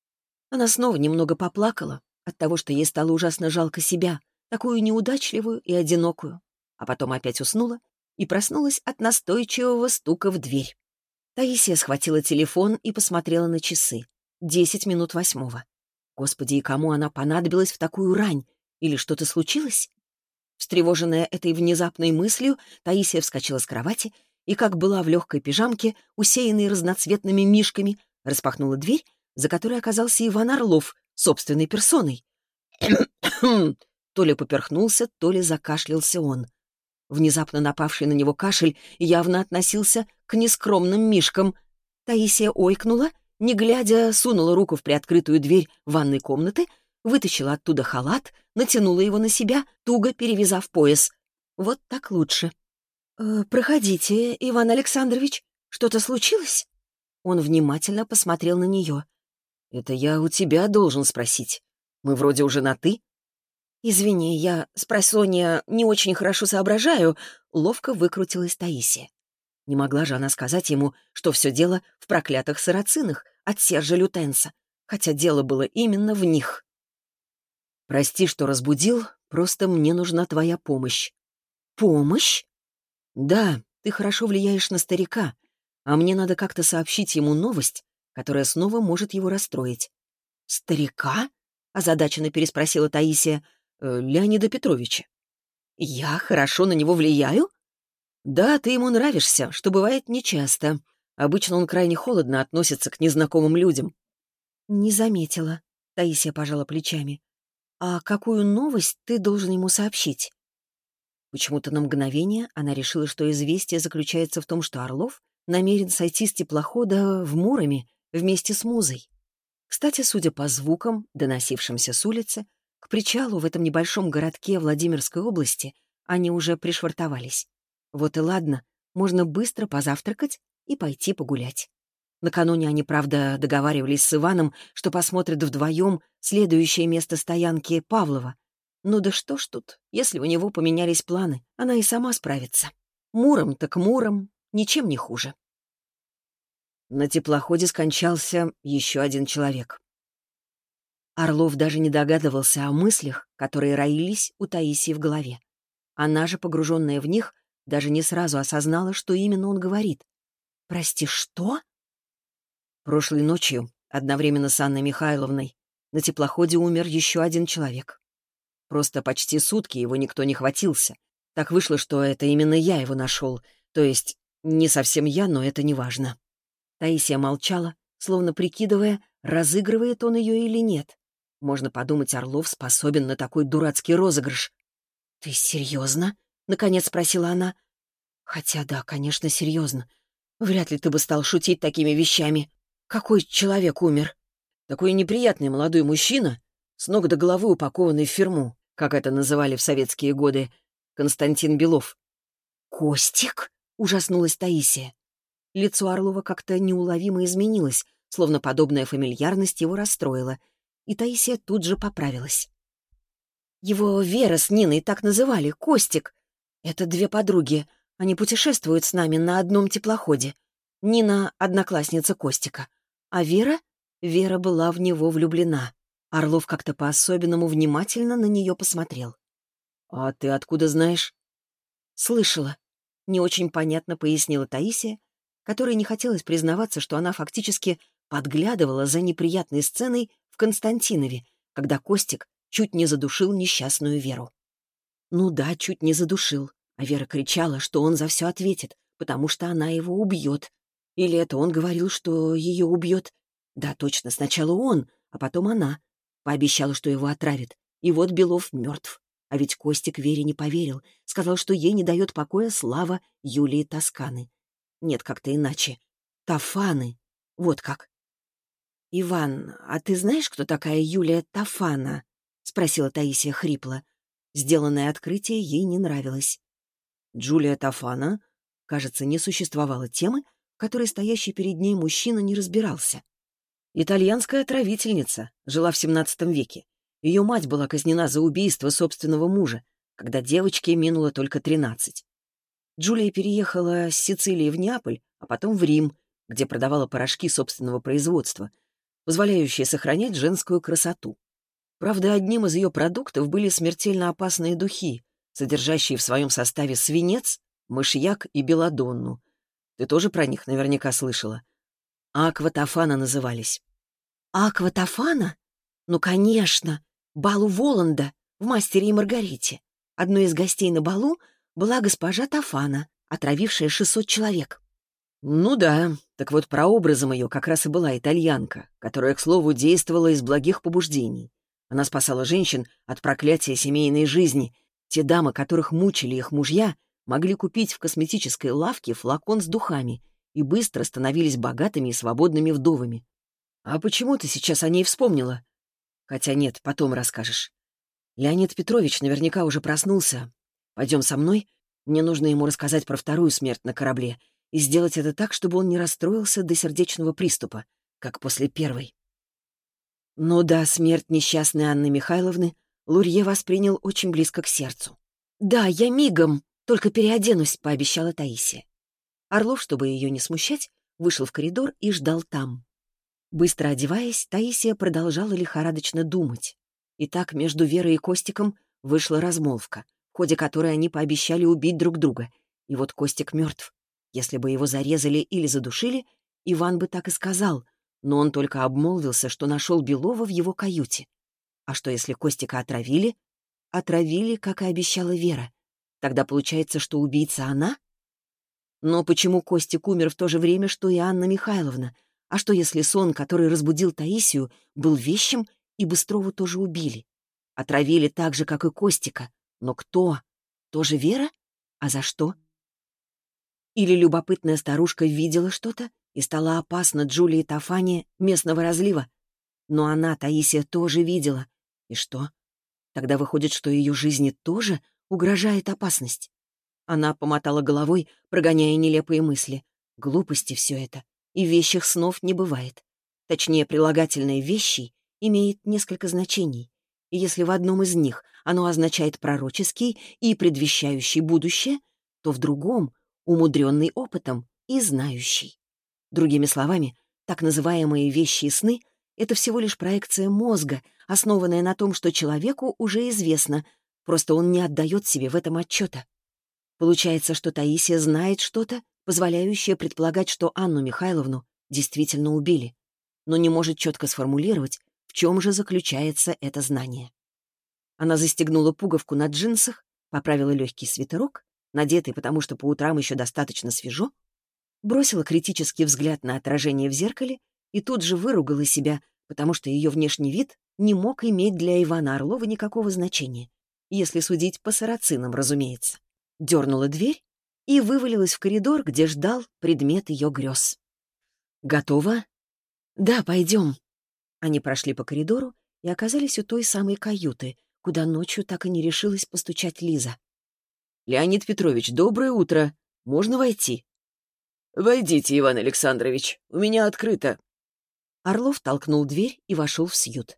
Она снова немного поплакала от того, что ей стало ужасно жалко себя, такую неудачливую и одинокую, а потом опять уснула и проснулась от настойчивого стука в дверь. Таисия схватила телефон и посмотрела на часы. Десять минут восьмого. Господи, и кому она понадобилась в такую рань? Или что-то случилось? Встревоженная этой внезапной мыслью, Таисия вскочила с кровати и, как была в легкой пижамке, усеянной разноцветными мишками, распахнула дверь, за которой оказался Иван Орлов собственной персоной. То ли поперхнулся, то ли закашлялся он. Внезапно напавший на него кашель явно относился к нескромным мишкам. Таисия ойкнула, не глядя, сунула руку в приоткрытую дверь ванной комнаты, вытащила оттуда халат, натянула его на себя, туго перевязав пояс. Вот так лучше. «Э, «Проходите, Иван Александрович. Что-то случилось?» Он внимательно посмотрел на нее. «Это я у тебя должен спросить. Мы вроде уже на «ты». «Извини, я спросонья не очень хорошо соображаю», — ловко выкрутилась Таисия. Не могла же она сказать ему, что все дело в проклятых сарацинах от Сержа Лютенса, хотя дело было именно в них. «Прости, что разбудил, просто мне нужна твоя помощь». «Помощь?» «Да, ты хорошо влияешь на старика, а мне надо как-то сообщить ему новость, которая снова может его расстроить». «Старика?» — озадаченно переспросила Таисия. «Э, «Леонида Петровича». «Я хорошо на него влияю?» «Да, ты ему нравишься, что бывает нечасто. Обычно он крайне холодно относится к незнакомым людям». «Не заметила», — Таисия пожала плечами. «А какую новость ты должен ему сообщить?» Почему-то на мгновение она решила, что известие заключается в том, что Орлов намерен сойти с теплохода в Муроме вместе с Музой. Кстати, судя по звукам, доносившимся с улицы, к причалу в этом небольшом городке Владимирской области они уже пришвартовались. Вот и ладно, можно быстро позавтракать и пойти погулять. Накануне они, правда, договаривались с Иваном, что посмотрят вдвоем следующее место стоянки Павлова. Ну да что ж тут, если у него поменялись планы, она и сама справится. Муром так муром, ничем не хуже. На теплоходе скончался еще один человек. Орлов даже не догадывался о мыслях, которые роились у Таисии в голове. Она же, погруженная в них, даже не сразу осознала, что именно он говорит. «Прости, что?» Прошлой ночью, одновременно с Анной Михайловной, на теплоходе умер еще один человек. Просто почти сутки его никто не хватился. Так вышло, что это именно я его нашел. То есть, не совсем я, но это не важно. Таисия молчала, словно прикидывая, разыгрывает он ее или нет. Можно подумать, Орлов способен на такой дурацкий розыгрыш. «Ты серьезно?» — наконец спросила она. «Хотя да, конечно, серьезно. Вряд ли ты бы стал шутить такими вещами». Какой человек умер? Такой неприятный молодой мужчина, с ног до головы упакованный в фирму, как это называли в советские годы, Константин Белов. «Костик?» — ужаснулась Таисия. Лицо Орлова как-то неуловимо изменилось, словно подобная фамильярность его расстроила, и Таисия тут же поправилась. «Его Вера с Ниной так называли, Костик. Это две подруги, они путешествуют с нами на одном теплоходе. Нина — одноклассница Костика, а Вера... Вера была в него влюблена». Орлов как-то по-особенному внимательно на нее посмотрел. «А ты откуда знаешь?» «Слышала», — не очень понятно пояснила Таисия, которой не хотелось признаваться, что она фактически подглядывала за неприятной сценой в Константинове, когда Костик чуть не задушил несчастную Веру. Ну да, чуть не задушил, а Вера кричала, что он за все ответит, потому что она его убьет. Или это он говорил, что ее убьет? Да, точно, сначала он, а потом она. Пообещала, что его отравит. И вот Белов мертв. А ведь Костик Вере не поверил. Сказал, что ей не дает покоя слава Юлии Тосканы. Нет, как-то иначе. Тафаны. Вот как. «Иван, а ты знаешь, кто такая Юлия Тафана?» — спросила Таисия хрипло. Сделанное открытие ей не нравилось. Джулия Тафана, кажется, не существовало темы, в которой стоящий перед ней мужчина не разбирался. Итальянская отравительница, жила в семнадцатом веке. Ее мать была казнена за убийство собственного мужа, когда девочке минуло только тринадцать. Джулия переехала с Сицилии в Неаполь, а потом в Рим, где продавала порошки собственного производства, позволяющие сохранять женскую красоту. Правда, одним из ее продуктов были смертельно опасные духи, содержащие в своем составе свинец, мышьяк и белладонну. Ты тоже про них наверняка слышала. Акватофана назывались. «Акватофана? Ну, конечно. Бал у Воланда в «Мастере и Маргарите». Одной из гостей на балу была госпожа Тофана, отравившая шестьсот человек. Ну да, так вот прообразом ее как раз и была итальянка, которая, к слову, действовала из благих побуждений. Она спасала женщин от проклятия семейной жизни. Те дамы, которых мучили их мужья, могли купить в косметической лавке флакон с духами и быстро становились богатыми и свободными вдовами. А почему ты сейчас о ней вспомнила? Хотя нет, потом расскажешь. Леонид Петрович наверняка уже проснулся. Пойдем со мной, мне нужно ему рассказать про вторую смерть на корабле и сделать это так, чтобы он не расстроился до сердечного приступа, как после первой. Ну да, смерть несчастной Анны Михайловны Лурье воспринял очень близко к сердцу. «Да, я мигом, только переоденусь», — пообещала Таисия. Орлов, чтобы ее не смущать, вышел в коридор и ждал там. Быстро одеваясь, Таисия продолжала лихорадочно думать. И так между Верой и Костиком вышла размолвка, в ходе которой они пообещали убить друг друга. И вот Костик мертв. Если бы его зарезали или задушили, Иван бы так и сказал, но он только обмолвился, что нашел Белова в его каюте. А что, если Костика отравили? Отравили, как и обещала Вера. Тогда получается, что убийца она? Но почему Костик умер в то же время, что и Анна Михайловна? А что, если сон, который разбудил Таисию, был вещим, и Быстрову тоже убили? Отравили так же, как и Костика. Но кто? Тоже Вера? А за что? Или любопытная старушка видела что-то и стала опасна Джулии Тофане местного разлива? Но она, Таисия, тоже видела. И что? Тогда выходит, что ее жизни тоже угрожает опасность. Она помотала головой, прогоняя нелепые мысли. Глупости все это. И вещих снов не бывает. Точнее, прилагательное «вещий» имеет несколько значений. И если в одном из них оно означает пророческий и предвещающий будущее, то в другом — умудренный опытом и знающий. Другими словами, так называемые вещи и сны — это всего лишь проекция мозга, основанная на том, что человеку уже известно, просто он не отдает себе в этом отчета. Получается, что Таисия знает что-то, позволяющее предполагать, что Анну Михайловну действительно убили, но не может четко сформулировать, в чем же заключается это знание. Она застегнула пуговку на джинсах, поправила легкий свитерок, надетый, потому что по утрам еще достаточно свежо, бросила критический взгляд на отражение в зеркале и тут же выругала себя, потому что ее внешний вид не мог иметь для Ивана Орлова никакого значения, если судить по сарацинам, разумеется. Дернула дверь и вывалилась в коридор, где ждал предмет ее грез. «Готово?» «Да, пойдем». Они прошли по коридору и оказались у той самой каюты, куда ночью так и не решилась постучать Лиза. «Леонид Петрович, доброе утро. Можно войти?» «Войдите, Иван Александрович. У меня открыто». Орлов толкнул дверь и вошел в сьют.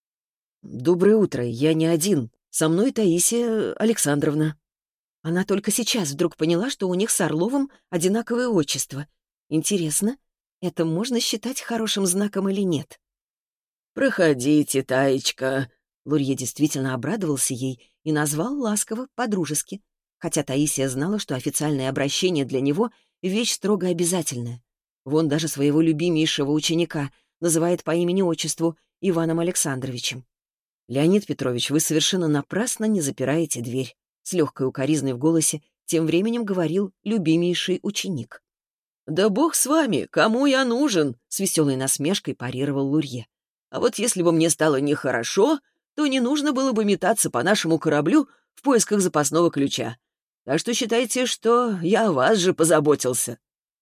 «Доброе утро. Я не один. Со мной Таисия Александровна». Она только сейчас вдруг поняла, что у них с Орловым одинаковое отчество. Интересно, это можно считать хорошим знаком или нет? «Проходите, Таечка». Лурье действительно обрадовался ей и назвал ласково, по-дружески, хотя Таисия знала, что официальное обращение для него — вещь строго обязательная. Вон даже своего любимейшего ученика называет по имени-отчеству Иваном Александровичем. «Леонид Петрович, вы совершенно напрасно не запираете дверь», — с легкой укоризной в голосе тем временем говорил любимейший ученик. «Да бог с вами, кому я нужен?» — с веселой насмешкой парировал Лурье. «А вот если бы мне стало нехорошо, то не нужно было бы метаться по нашему кораблю в поисках запасного ключа. Так что считайте, что я о вас же позаботился».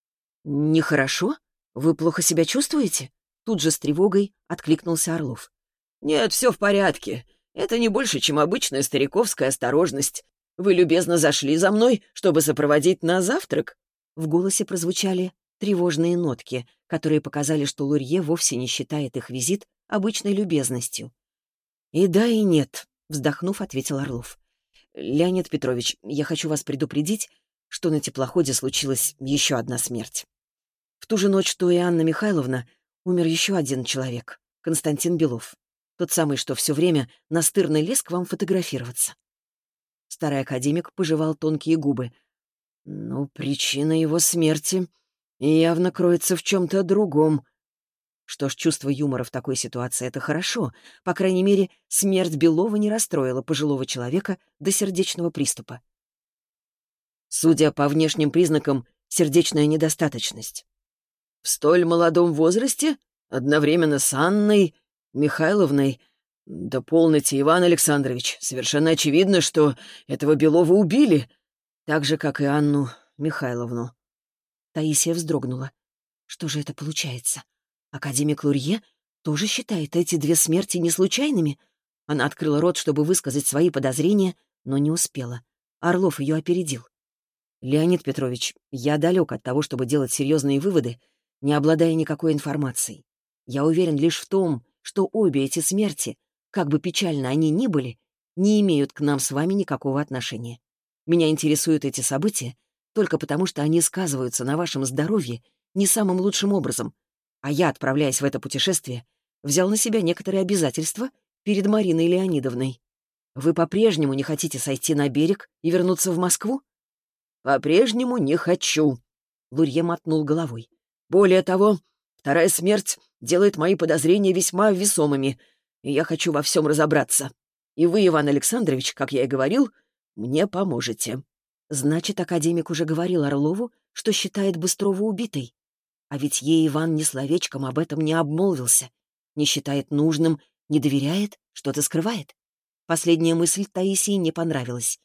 «Нехорошо? Вы плохо себя чувствуете?» Тут же с тревогой откликнулся Орлов. «Нет, все в порядке. Это не больше, чем обычная стариковская осторожность. Вы любезно зашли за мной, чтобы сопроводить на завтрак?» В голосе прозвучали тревожные нотки, которые показали, что Лурье вовсе не считает их визит обычной любезностью. «И да, и нет», — вздохнув, ответил Орлов. «Леонид Петрович, я хочу вас предупредить, что на теплоходе случилась еще одна смерть. В ту же ночь, что и Анна Михайловна, умер еще один человек, Константин Белов. Тот самый, что все время настырно лез к вам фотографироваться». Старый академик пожевал тонкие губы. «Ну, причина его смерти явно кроется в чем-то другом». Что ж, чувство юмора в такой ситуации — это хорошо. По крайней мере, смерть Белова не расстроила пожилого человека до сердечного приступа. Судя по внешним признакам, сердечная недостаточность. «В столь молодом возрасте? Одновременно с Анной Михайловной? Да полноте, Иван Александрович. Совершенно очевидно, что этого Белова убили, так же, как и Анну Михайловну». Таисия вздрогнула. Что же это получается? Академик Лурье тоже считает эти две смерти не случайными? Она открыла рот, чтобы высказать свои подозрения, но не успела. Орлов ее опередил. «Леонид Петрович, я далек от того, чтобы делать серьезные выводы, не обладая никакой информацией. Я уверен лишь в том, что обе эти смерти, как бы печально они ни были, не имеют к нам с вами никакого отношения. Меня интересуют эти события только потому, что они сказываются на вашем здоровье не самым лучшим образом, а я, отправляясь в это путешествие, взял на себя некоторые обязательства перед Мариной Леонидовной. Вы по-прежнему не хотите сойти на берег и вернуться в Москву?» «По-прежнему не хочу», — Лурье мотнул головой. «Более того, вторая смерть делает мои подозрения весьма весомыми, и я хочу во всем разобраться. И вы, Иван Александрович, как я и говорил, мне поможете». Значит, академик уже говорил Орлову, что считает Быстрова убитой. А ведь ей Иван ни словечком об этом не обмолвился. Не считает нужным, не доверяет, что-то скрывает. Последняя мысль Таисии не понравилась.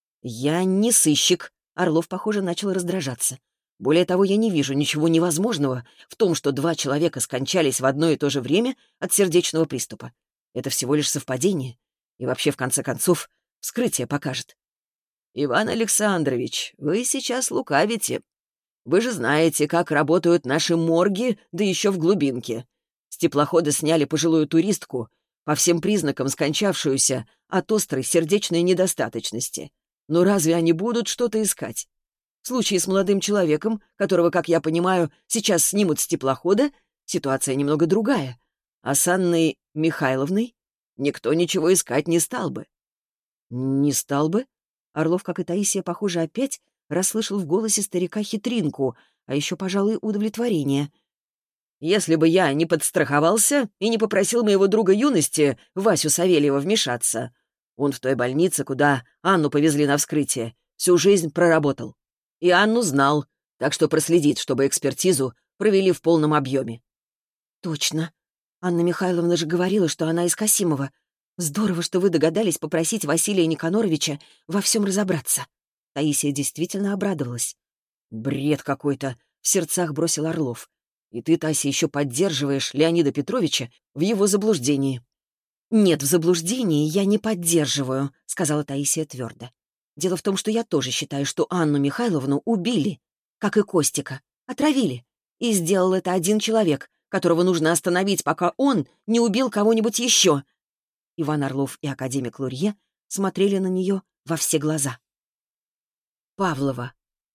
«Я не сыщик», — Орлов, похоже, начал раздражаться. «Более того, я не вижу ничего невозможного в том, что два человека скончались в одно и то же время от сердечного приступа. Это всего лишь совпадение. И вообще, в конце концов, вскрытие покажет». «Иван Александрович, вы сейчас лукавите. Вы же знаете, как работают наши морги, да еще в глубинке. С теплохода сняли пожилую туристку, по всем признакам скончавшуюся от острой сердечной недостаточности. Но разве они будут что-то искать? В случае с молодым человеком, которого, как я понимаю, сейчас снимут с теплохода, ситуация немного другая. А с Анной Михайловной никто ничего искать не стал бы». «Не стал бы?» Орлов, как и Таисия, похоже, опять расслышал в голосе старика хитринку, а еще, пожалуй, удовлетворение. «Если бы я не подстраховался и не попросил моего друга юности, Васю Савельева, вмешаться. Он в той больнице, куда Анну повезли на вскрытие, всю жизнь проработал. И Анну знал, так что проследит, чтобы экспертизу провели в полном объеме». «Точно. Анна Михайловна же говорила, что она из Касимова. Здорово, что вы догадались попросить Василия Никаноровича во всем разобраться». Таисия действительно обрадовалась. «Бред какой-то», — в сердцах бросил Орлов. И ты, Тася, еще поддерживаешь Леонида Петровича в его заблуждении». «Нет, в заблуждении я не поддерживаю», — сказала Таисия твердо. «Дело в том, что я тоже считаю, что Анну Михайловну убили, как и Костика, отравили. И сделал это один человек, которого нужно остановить, пока он не убил кого-нибудь еще». Иван Орлов и академик Лурье смотрели на нее во все глаза. Павлова.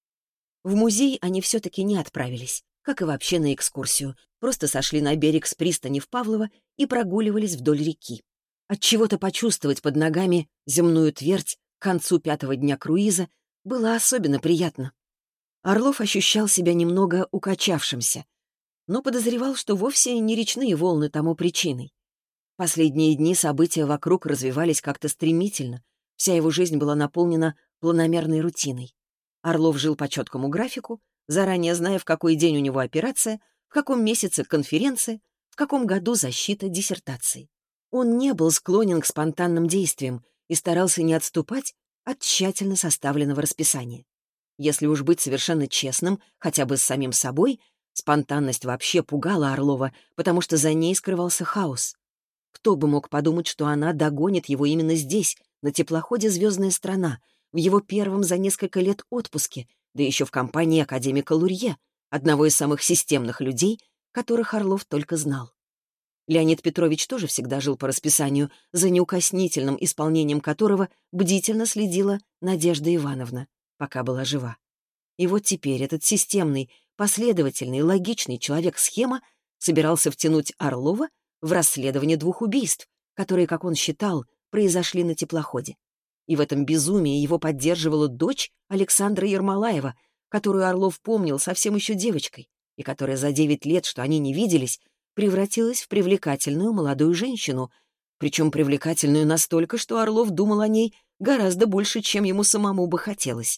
В музей они все-таки не отправились, как и вообще на экскурсию. Просто сошли на берег с пристани в Павлово и прогуливались вдоль реки. Отчего-то почувствовать под ногами земную твердь к концу пятого дня круиза было особенно приятно. Орлов ощущал себя немного укачавшимся, но подозревал, что вовсе не речные волны тому причиной. Последние дни события вокруг развивались как-то стремительно, вся его жизнь была наполнена планомерной рутиной. Орлов жил по четкому графику, заранее зная, в какой день у него операция, в каком месяце конференция, в каком году защита диссертации. Он не был склонен к спонтанным действиям и старался не отступать от тщательно составленного расписания. Если уж быть совершенно честным, хотя бы с самим собой, спонтанность вообще пугала Орлова, потому что за ней скрывался хаос. Кто бы мог подумать, что она догонит его именно здесь, на теплоходе «Звездная страна», в его первом за несколько лет отпуске, да еще в компании академика Лурье, одного из самых системных людей, которых Орлов только знал. Леонид Петрович тоже всегда жил по расписанию, за неукоснительным исполнением которого бдительно следила Надежда Ивановна, пока была жива. И вот теперь этот системный, последовательный, логичный человек-схема собирался втянуть Орлова в расследование двух убийств, которые, как он считал, произошли на теплоходе. И в этом безумии его поддерживала дочь Александра Ермолаева, которую Орлов помнил совсем еще девочкой, и которая за девять лет, что они не виделись, превратилась в привлекательную молодую женщину, причем привлекательную настолько, что Орлов думал о ней гораздо больше, чем ему самому бы хотелось.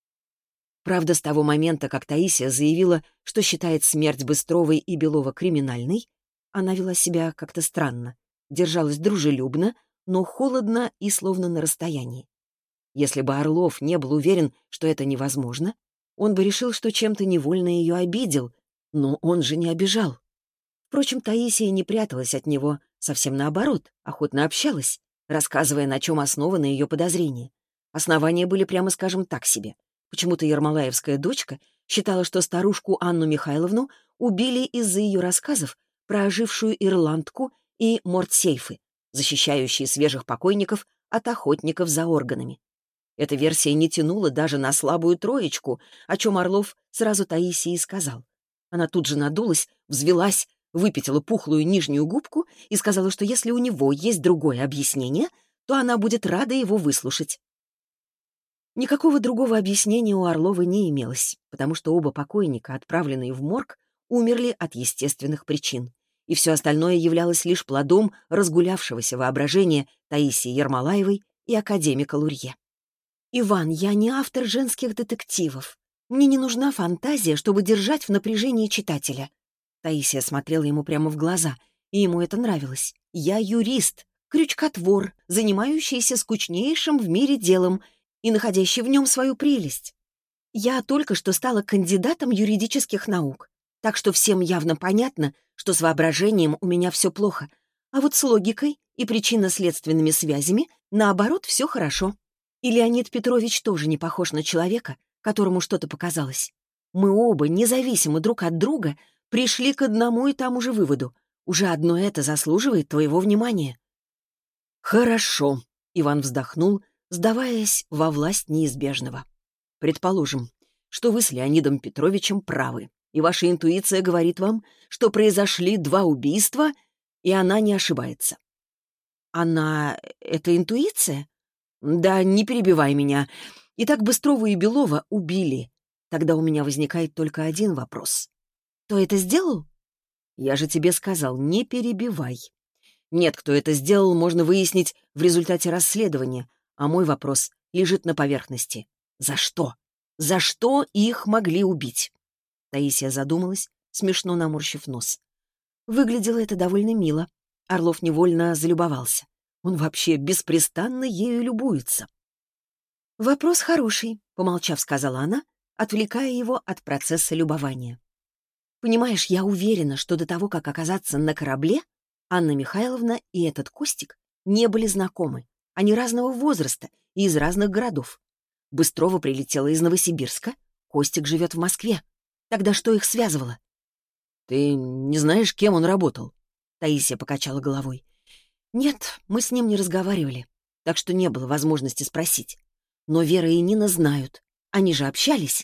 Правда, с того момента, как Таисия заявила, что считает смерть Быстровой и Белова криминальной, она вела себя как-то странно, держалась дружелюбно, но холодно и словно на расстоянии. Если бы Орлов не был уверен, что это невозможно, он бы решил, что чем-то невольно ее обидел, но он же не обижал. Впрочем, Таисия не пряталась от него, совсем наоборот, охотно общалась, рассказывая, на чем основаны ее подозрения. Основания были, прямо скажем, так себе. Почему-то ермолаевская дочка считала, что старушку Анну Михайловну убили из-за ее рассказов про ожившую ирландку и мортсейфы, защищающие свежих покойников от охотников за органами. Эта версия не тянула даже на слабую троечку, о чем Орлов сразу Таисии сказал. Она тут же надулась, взвелась, выпятила пухлую нижнюю губку и сказала, что если у него есть другое объяснение, то она будет рада его выслушать. Никакого другого объяснения у Орлова не имелось, потому что оба покойника, отправленные в морг, умерли от естественных причин, и все остальное являлось лишь плодом разгулявшегося воображения Таисии Ермолаевой и академика Лурье. «Иван, я не автор женских детективов. Мне не нужна фантазия, чтобы держать в напряжении читателя». Таисия смотрела ему прямо в глаза, и ему это нравилось. «Я юрист, крючкотвор, занимающийся скучнейшим в мире делом и находящий в нем свою прелесть. Я только что стала кандидатом юридических наук, так что всем явно понятно, что с воображением у меня все плохо, а вот с логикой и причинно-следственными связями, наоборот, все хорошо. И Леонид Петрович тоже не похож на человека, которому что-то показалось. Мы оба, независимо друг от друга, пришли к одному и тому же выводу. Уже одно это заслуживает твоего внимания». «Хорошо», — Иван вздохнул, сдаваясь во власть неизбежного. «Предположим, что вы с Леонидом Петровичем правы, и ваша интуиция говорит вам, что произошли два убийства, и она не ошибается». «Она... это интуиция?» «Да, не перебивай меня. Итак, Быстрову и Белова убили. Тогда у меня возникает только один вопрос. Кто это сделал?» «Я же тебе сказал, не перебивай. Нет, кто это сделал, можно выяснить в результате расследования, а мой вопрос лежит на поверхности. За что? За что их могли убить?» Таисия задумалась, смешно наморщив нос. Выглядело это довольно мило. Орлов невольно залюбовался. Он вообще беспрестанно ею любуется. «Вопрос хороший», — помолчав, сказала она, отвлекая его от процесса любования. Понимаешь, я уверена, что до того, как оказаться на корабле, Анна Михайловна и этот Костик не были знакомы. Они разного возраста и из разных городов. Быстрова прилетела из Новосибирска, Костик живет в Москве. Тогда что их связывало? Ты не знаешь, кем он работал? Таисия покачала головой. Нет, мы с ним не разговаривали, так что не было возможности спросить. Но Вера и Нина знают. Они же общались.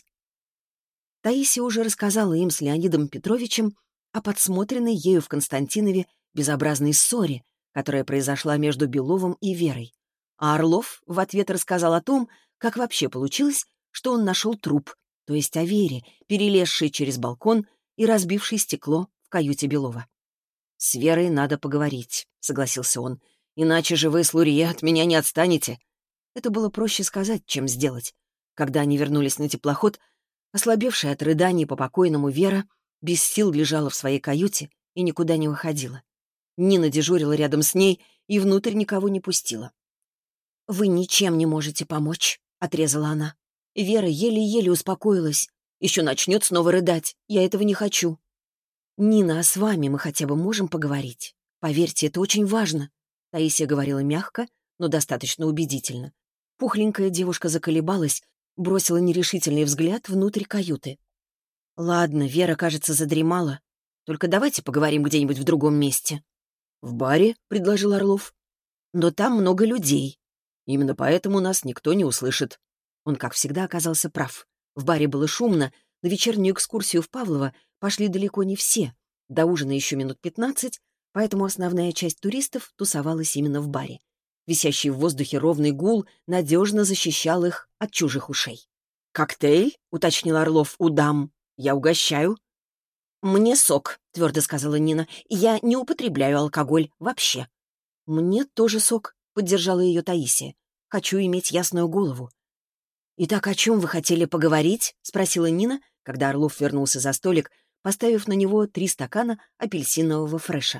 Таисия уже рассказала им с Леонидом Петровичем о подсмотренной ею в Константинове безобразной ссоре, которая произошла между Беловым и Верой. А Орлов в ответ рассказал о том, как вообще получилось, что он нашел труп, то есть о Вере, перелезшей через балкон и разбившей стекло в каюте Белова. «С Верой надо поговорить», — согласился он. «Иначе же вы с Лурье от меня не отстанете». Это было проще сказать, чем сделать. Когда они вернулись на теплоход, ослабевшая от рыданий по покойному Вера без сил лежала в своей каюте и никуда не выходила. Нина дежурила рядом с ней и внутрь никого не пустила. «Вы ничем не можете помочь», — отрезала она. Вера еле-еле успокоилась. Еще начнет снова рыдать. Я этого не хочу. «Нина, а с вами мы хотя бы можем поговорить? Поверьте, это очень важно», — Таисия говорила мягко, но достаточно убедительно. Пухленькая девушка заколебалась, бросила нерешительный взгляд внутрь каюты. «Ладно, Вера, кажется, задремала. Только давайте поговорим где-нибудь в другом месте». «В баре?» — предложил Орлов. «Но там много людей. Именно поэтому нас никто не услышит». Он, как всегда, оказался прав. В баре было шумно, на вечернюю экскурсию в Павлово пошли далеко не все. До ужина еще минут пятнадцать, поэтому основная часть туристов тусовалась именно в баре. Висящий в воздухе ровный гул надежно защищал их от чужих ушей. «Коктейль?» — уточнил Орлов у дам. «Я угощаю». «Мне сок», — твердо сказала Нина. «Я не употребляю алкоголь вообще». «Мне тоже сок», — поддержала ее Таисия. «Хочу иметь ясную голову». «Итак, о чем вы хотели поговорить?» — спросила Нина, когда Орлов вернулся за столик, поставив на него три стакана апельсинового фреша.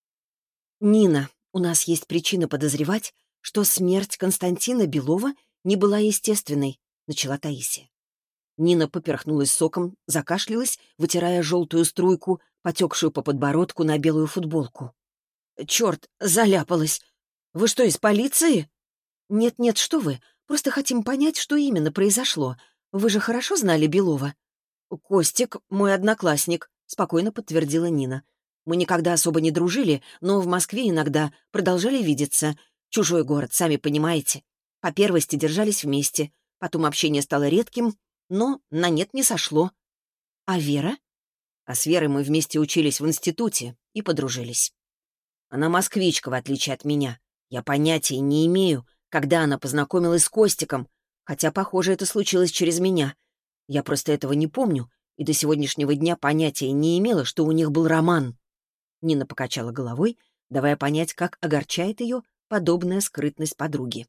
«Нина, у нас есть причина подозревать, что смерть Константина Белова не была естественной», — начала Таисия. Нина поперхнулась соком, закашлялась, вытирая желтую струйку, потекшую по подбородку на белую футболку. «Черт, заляпалась! Вы что, из полиции?» «Нет-нет, что вы, просто хотим понять, что именно произошло. Вы же хорошо знали Белова?» «Костик — мой одноклассник», — спокойно подтвердила Нина. «Мы никогда особо не дружили, но в Москве иногда продолжали видеться. Чужой город, сами понимаете. По первости держались вместе, потом общение стало редким, но на нет не сошло». «А Вера?» «А с Верой мы вместе учились в институте и подружились. Она москвичка, в отличие от меня. Я понятия не имею, когда она познакомилась с Костиком, хотя, похоже, это случилось через меня. Я просто этого не помню и до сегодняшнего дня понятия не имела, что у них был роман». Нина покачала головой, давая понять, как огорчает ее подобная скрытность подруги.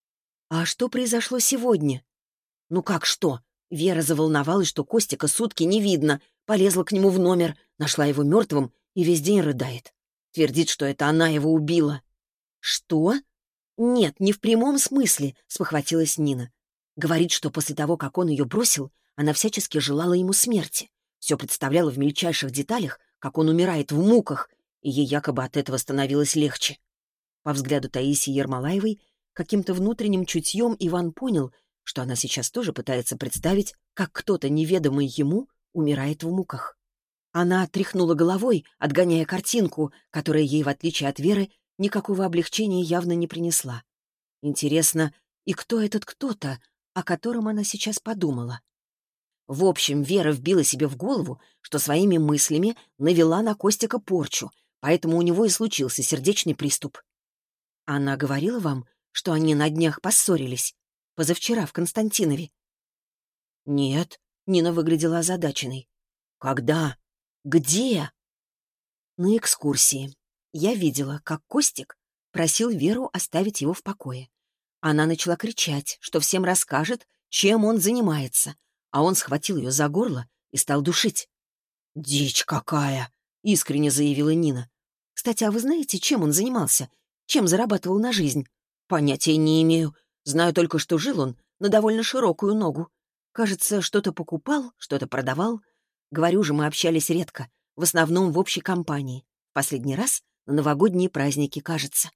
«А что произошло сегодня?» «Ну как что?» Вера заволновалась, что Костика сутки не видно, полезла к нему в номер, нашла его мертвым и весь день рыдает. Твердит, что это она его убила. «Что?» «Нет, не в прямом смысле», — спохватилась Нина. Говорит, что после того, как он ее бросил, она всячески желала ему смерти. Все представляла в мельчайших деталях, как он умирает в муках, и ей якобы от этого становилось легче. По взгляду Таисии Ермолаевой, каким-то внутренним чутьем Иван понял, что она сейчас тоже пытается представить, как кто-то неведомый ему умирает в муках. Она тряхнула головой, отгоняя картинку, которая ей, в отличие от Веры, никакого облегчения явно не принесла. Интересно, и кто этот кто-то, о котором она сейчас подумала? В общем, Вера вбила себе в голову, что своими мыслями навела на Костика порчу, поэтому у него и случился сердечный приступ. Она говорила вам, что они на днях поссорились? Позавчера в Константинове? Нет, Нина выглядела озадаченной. Когда? Где? На экскурсии. Я видела, как Костик просил Веру оставить его в покое. Она начала кричать, что всем расскажет, чем он занимается, а он схватил ее за горло и стал душить. «Дичь какая!» — искренне заявила Нина. «Кстати, а вы знаете, чем он занимался? Чем зарабатывал на жизнь?» «Понятия не имею. Знаю только, что жил он на довольно широкую ногу. Кажется, что-то покупал, что-то продавал. Говорю же, мы общались редко, в основном в общей компании. Последний раз на новогодние праздники, кажется.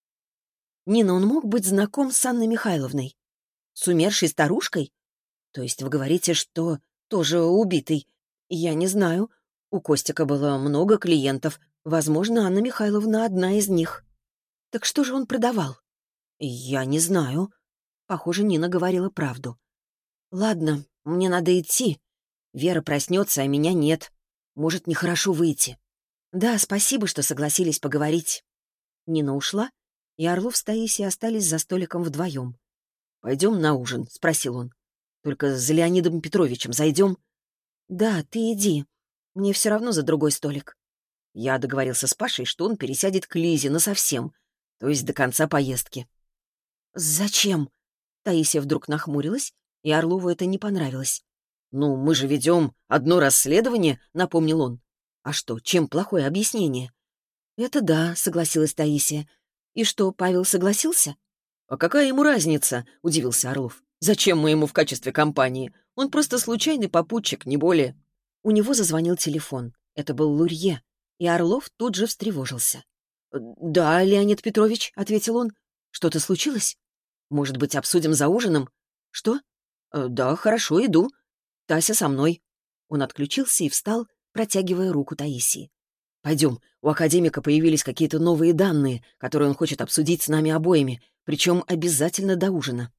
Нина, он мог быть знаком с Анной Михайловной? С умершей старушкой? То есть вы говорите, что тоже убитый? Я не знаю. У Костика было много клиентов. Возможно, Анна Михайловна одна из них. Так что же он продавал? Я не знаю. Похоже, Нина говорила правду. Ладно, мне надо идти. Вера проснется, а меня нет. Может, нехорошо выйти. Да, спасибо, что согласились поговорить. Нина ушла, и Орлов с Таисией остались за столиком вдвоем. «Пойдем на ужин?» — спросил он. «Только за Леонидом Петровичем зайдем?» «Да, ты иди. Мне все равно за другой столик». Я договорился с Пашей, что он пересядет к Лизе насовсем, то есть до конца поездки. «Зачем?» Таисия вдруг нахмурилась, и Орлову это не понравилось. «Ну, мы же ведем одно расследование», — напомнил он. «А что, чем плохое объяснение?» «Это да», — согласилась Таисия. «И что, Павел согласился?» «А какая ему разница?» — удивился Орлов. «Зачем мы ему в качестве компании? Он просто случайный попутчик, не более». У него зазвонил телефон. Это был Лурье, и Орлов тут же встревожился. «Да, Леонид Петрович», — ответил он. «Что-то случилось? Может быть, обсудим за ужином?» «Что?» «Да, хорошо, иду. Тася со мной». Он отключился и встал, протягивая руку Таисии. «Пойдем, у академика появились какие-то новые данные, которые он хочет обсудить с нами обоими, причем обязательно до ужина».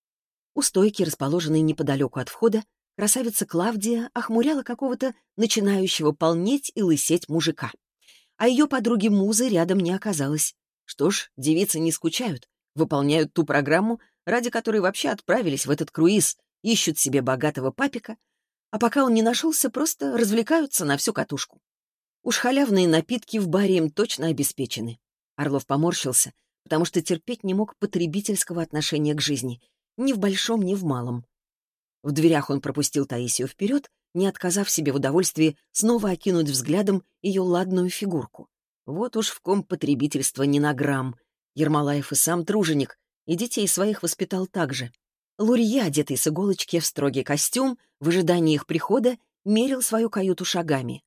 У стойки, расположенной неподалеку от входа, красавица Клавдия охмуряла какого-то начинающего полнеть и лысеть мужика. А ее подруги-музы рядом не оказалось. Что ж, девицы не скучают, выполняют ту программу, ради которой вообще отправились в этот круиз, ищут себе богатого папика, а пока он не нашелся, просто развлекаются на всю катушку. Уж халявные напитки в баре им точно обеспечены. Орлов поморщился, потому что терпеть не мог потребительского отношения к жизни, ни в большом, ни в малом. В дверях он пропустил Таисию вперед, не отказав себе в удовольствии снова окинуть взглядом ее ладную фигурку. Вот уж в ком потребительство не на грамм. Ермолаев и сам труженик, и детей своих воспитал так же. Лурье, одетый с иголочки в строгий костюм, в ожидании их прихода, мерил свою каюту шагами.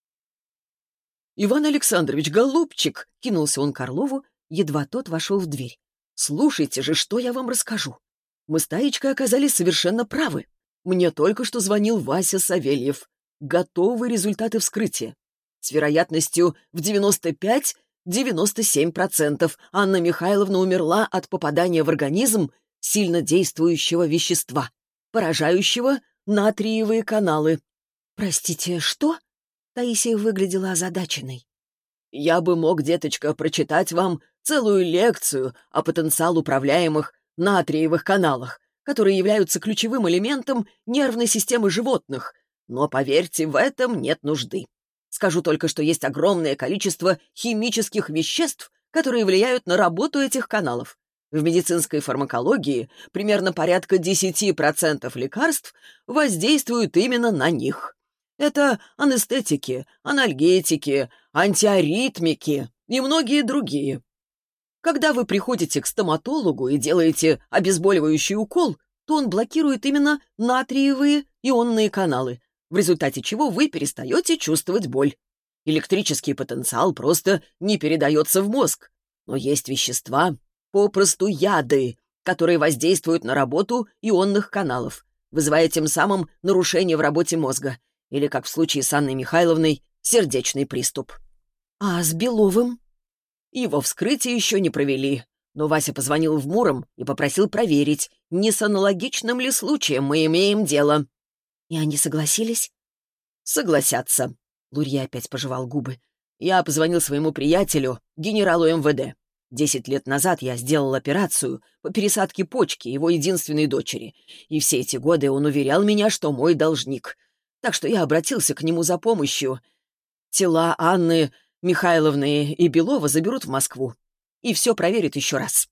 «Иван Александрович, голубчик!» — кинулся он к Орлову, едва тот вошел в дверь. «Слушайте же, что я вам расскажу. Мы с Таечкой оказались совершенно правы. Мне только что звонил Вася Савельев. Готовы результаты вскрытия. С вероятностью в девяносто пять — девяносто семь процентов Анна Михайловна умерла от попадания в организм сильно действующего вещества, поражающего натриевые каналы». «Простите, что?» Таисия выглядела озадаченной. «Я бы мог, деточка, прочитать вам целую лекцию о потенциал управляемых натриевых каналах, которые являются ключевым элементом нервной системы животных, но, поверьте, в этом нет нужды. Скажу только, что есть огромное количество химических веществ, которые влияют на работу этих каналов. В медицинской фармакологии примерно порядка десять процентов лекарств воздействуют именно на них. Это анестетики, анальгетики, антиаритмики и многие другие. Когда вы приходите к стоматологу и делаете обезболивающий укол, то он блокирует именно натриевые ионные каналы, в результате чего вы перестаете чувствовать боль. Электрический потенциал просто не передается в мозг. Но есть вещества, попросту яды, которые воздействуют на работу ионных каналов, вызывая тем самым нарушение в работе мозга, или, как в случае с Анной Михайловной, сердечный приступ. А с Беловым? Его вскрытие еще не провели, но Вася позвонил в Муром и попросил проверить, не с аналогичным ли случаем мы имеем дело. И они согласились? Согласятся. Лурье опять пожевал губы. Я позвонил своему приятелю, генералу эм вэ дэ. Десять лет назад я сделал операцию по пересадке почки его единственной дочери, и все эти годы он уверял меня, что мой должник. Так что я обратился к нему за помощью. Тела Анны Михайловны и Белова заберут в Москву. И все проверят еще раз.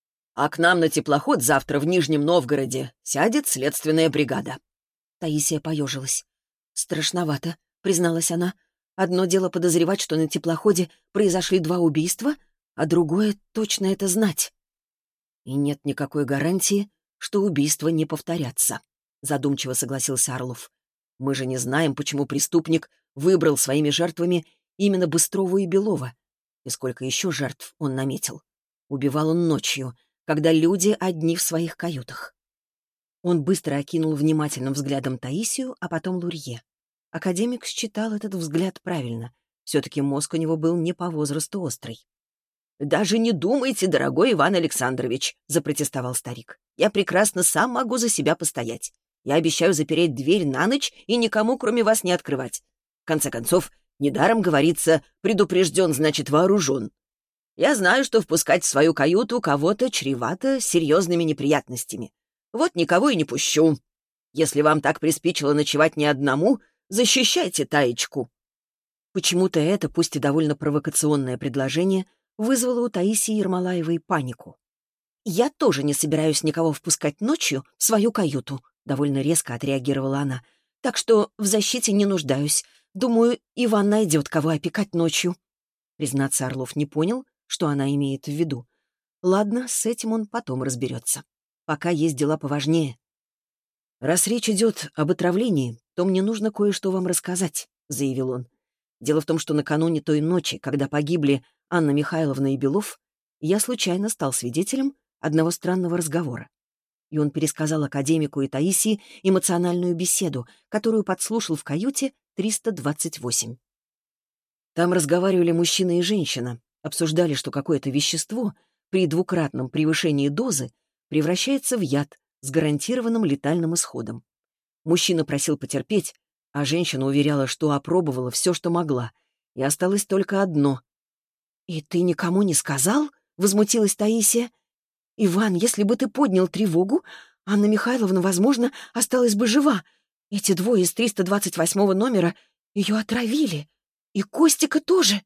А к нам на теплоход завтра в Нижнем Новгороде сядет следственная бригада. Таисия поежилась. «Страшновато», — призналась она. «Одно дело подозревать, что на теплоходе произошли два убийства, а другое — точно это знать». «И нет никакой гарантии, что убийства не повторятся», — задумчиво согласился Орлов. Мы же не знаем, почему преступник выбрал своими жертвами именно Быстрову и Белова. И сколько еще жертв он наметил. Убивал он ночью, когда люди одни в своих каютах. Он быстро окинул внимательным взглядом Таисию, а потом Лурье. Академик считал этот взгляд правильно. Все-таки мозг у него был не по возрасту острый. «Даже не думайте, дорогой Иван Александрович», — запротестовал старик. «Я прекрасно сам могу за себя постоять. Я обещаю запереть дверь на ночь и никому, кроме вас, не открывать. В конце концов, недаром говорится, предупрежден, значит вооружен. Я знаю, что впускать в свою каюту кого-то чревато серьезными неприятностями. Вот никого и не пущу. Если вам так приспичило ночевать не одному, защищайте Таечку». Почему-то это, пусть и довольно провокационное предложение, вызвало у Таисии Ермолаевой панику. «Я тоже не собираюсь никого впускать ночью в свою каюту», — довольно резко отреагировала она. «Так что в защите не нуждаюсь. Думаю, Иван найдет, кого опекать ночью». Признаться, Орлов не понял, что она имеет в виду. Ладно, с этим он потом разберется. Пока есть дела поважнее. «Раз речь идет об отравлении, то мне нужно кое-что вам рассказать», — заявил он. «Дело в том, что накануне той ночи, когда погибли Анна Михайловна и Белов, я случайно стал свидетелем одного странного разговора». И он пересказал академику и Таисии эмоциональную беседу, которую подслушал в каюте триста двадцать восемь. Там разговаривали мужчина и женщина, обсуждали, что какое-то вещество при двукратном превышении дозы превращается в яд с гарантированным летальным исходом. Мужчина просил потерпеть, а женщина уверяла, что опробовала все, что могла, и осталось только одно. «И ты никому не сказал?» — возмутилась Таисия. «Иван, если бы ты поднял тревогу, Анна Михайловна, возможно, осталась бы жива. Эти двое из триста двадцать восьмого номера ее отравили. И Костика тоже».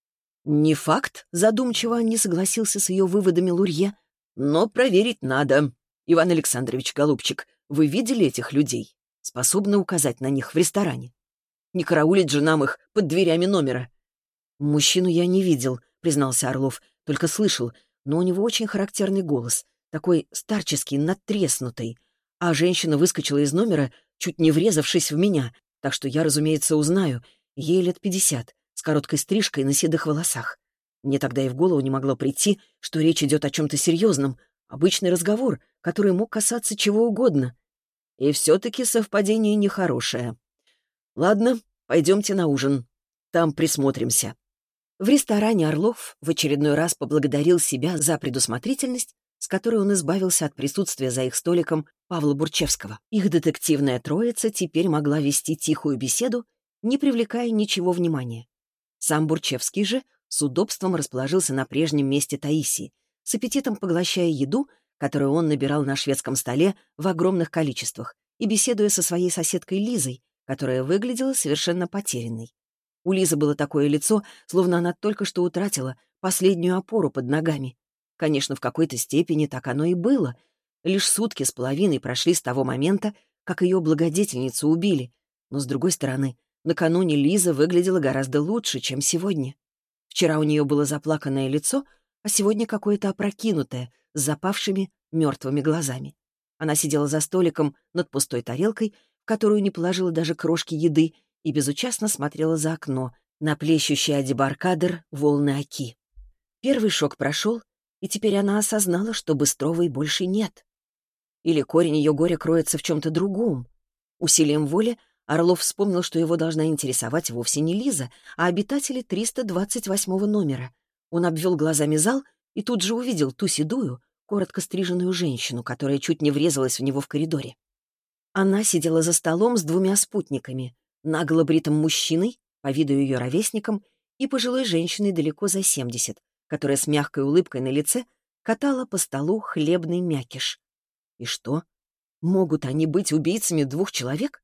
«Не факт», — задумчиво не согласился с ее выводами Лурье. «Но проверить надо. Иван Александрович, голубчик, вы видели этих людей? Способны указать на них в ресторане? Не караулить же нам их под дверями номера». «Мужчину я не видел», — признался Орлов, — «только слышал, но у него очень характерный голос, такой старческий, надтреснутый. А женщина выскочила из номера, чуть не врезавшись в меня, так что я, разумеется, узнаю. Ей лет пятьдесят, с короткой стрижкой на седых волосах. Мне тогда и в голову не могло прийти, что речь идет о чем-то серьезном, обычный разговор, который мог касаться чего угодно. И все-таки совпадение нехорошее. Ладно, пойдемте на ужин. Там присмотримся». В ресторане Орлов в очередной раз поблагодарил себя за предусмотрительность, с которой он избавился от присутствия за их столиком Павла Бурчевского. Их детективная троица теперь могла вести тихую беседу, не привлекая ничего внимания. Сам Бурчевский же с удобством расположился на прежнем месте Таисии, с аппетитом поглощая еду, которую он набирал на шведском столе в огромных количествах, и беседуя со своей соседкой Лизой, которая выглядела совершенно потерянной. У Лизы было такое лицо, словно она только что утратила последнюю опору под ногами. Конечно, в какой-то степени так оно и было. Лишь сутки с половиной прошли с того момента, как ее благодетельницу убили. Но, с другой стороны, накануне Лиза выглядела гораздо лучше, чем сегодня. Вчера у нее было заплаканное лицо, а сегодня какое-то опрокинутое, с запавшими мертвыми глазами. Она сидела за столиком над пустой тарелкой, в которую не положила даже крошки еды, и безучастно смотрела за окно на плещущий адибаркадер волны Оки. Первый шок прошел, и теперь она осознала, что Быстровой больше нет. Или корень ее горя кроется в чем-то другом. Усилием воли Орлов вспомнил, что его должна интересовать вовсе не Лиза, а обитатели триста двадцать восьмого номера. Он обвел глазами зал и тут же увидел ту седую, коротко стриженную женщину, которая чуть не врезалась в него в коридоре. Она сидела за столом с двумя спутниками, нагло бритым мужчиной, по виду ее ровесником, и пожилой женщиной далеко за семьдесят, которая с мягкой улыбкой на лице катала по столу хлебный мякиш. И что? Могут они быть убийцами двух человек?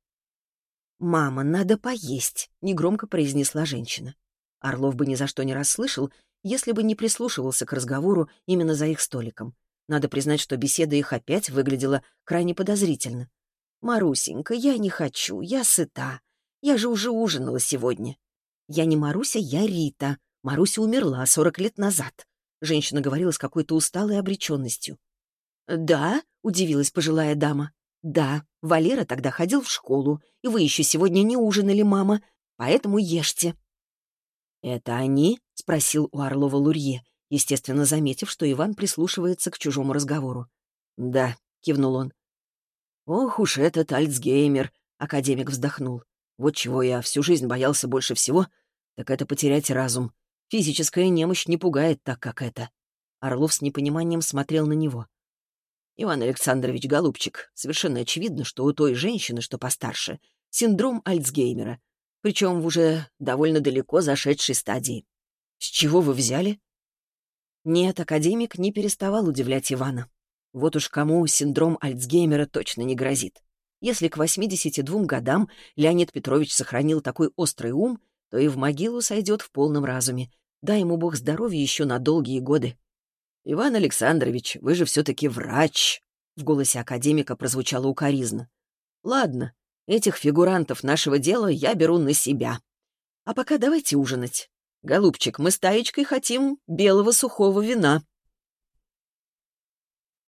«Мама, надо поесть», — негромко произнесла женщина. Орлов бы ни за что не расслышал, если бы не прислушивался к разговору именно за их столиком. Надо признать, что беседа их опять выглядела крайне подозрительно. «Марусенька, я не хочу, я сыта. Я же уже ужинала сегодня». «Я не Маруся, я Рита. Маруся умерла сорок лет назад», — женщина говорила с какой-то усталой обреченностью. «Да?» — удивилась пожилая дама. Да, Валера тогда ходил в школу, и вы еще сегодня не ужинали, мама, поэтому ешьте». «Это они?» — спросил у Орлова Лурье, естественно, заметив, что Иван прислушивается к чужому разговору. «Да», — кивнул он. «Ох уж этот Альцгеймер», — академик вздохнул. «Вот чего я всю жизнь боялся больше всего, так это потерять разум. Физическая немощь не пугает так, как это». Орлов с непониманием смотрел на него. «Иван Александрович, голубчик, совершенно очевидно, что у той женщины, что постарше, синдром Альцгеймера, причем в уже довольно далеко зашедшей стадии. С чего вы взяли?» Нет, академик не переставал удивлять Ивана. Вот уж кому синдром Альцгеймера точно не грозит. Если к восьмидесяти двум годам Леонид Петрович сохранил такой острый ум, то и в могилу сойдет в полном разуме. Дай ему Бог здоровья еще на долгие годы. «Иван Александрович, вы же все-таки врач!» В голосе академика прозвучало укоризна. «Ладно, этих фигурантов нашего дела я беру на себя. А пока давайте ужинать. Голубчик, мы с Таечкой хотим белого сухого вина».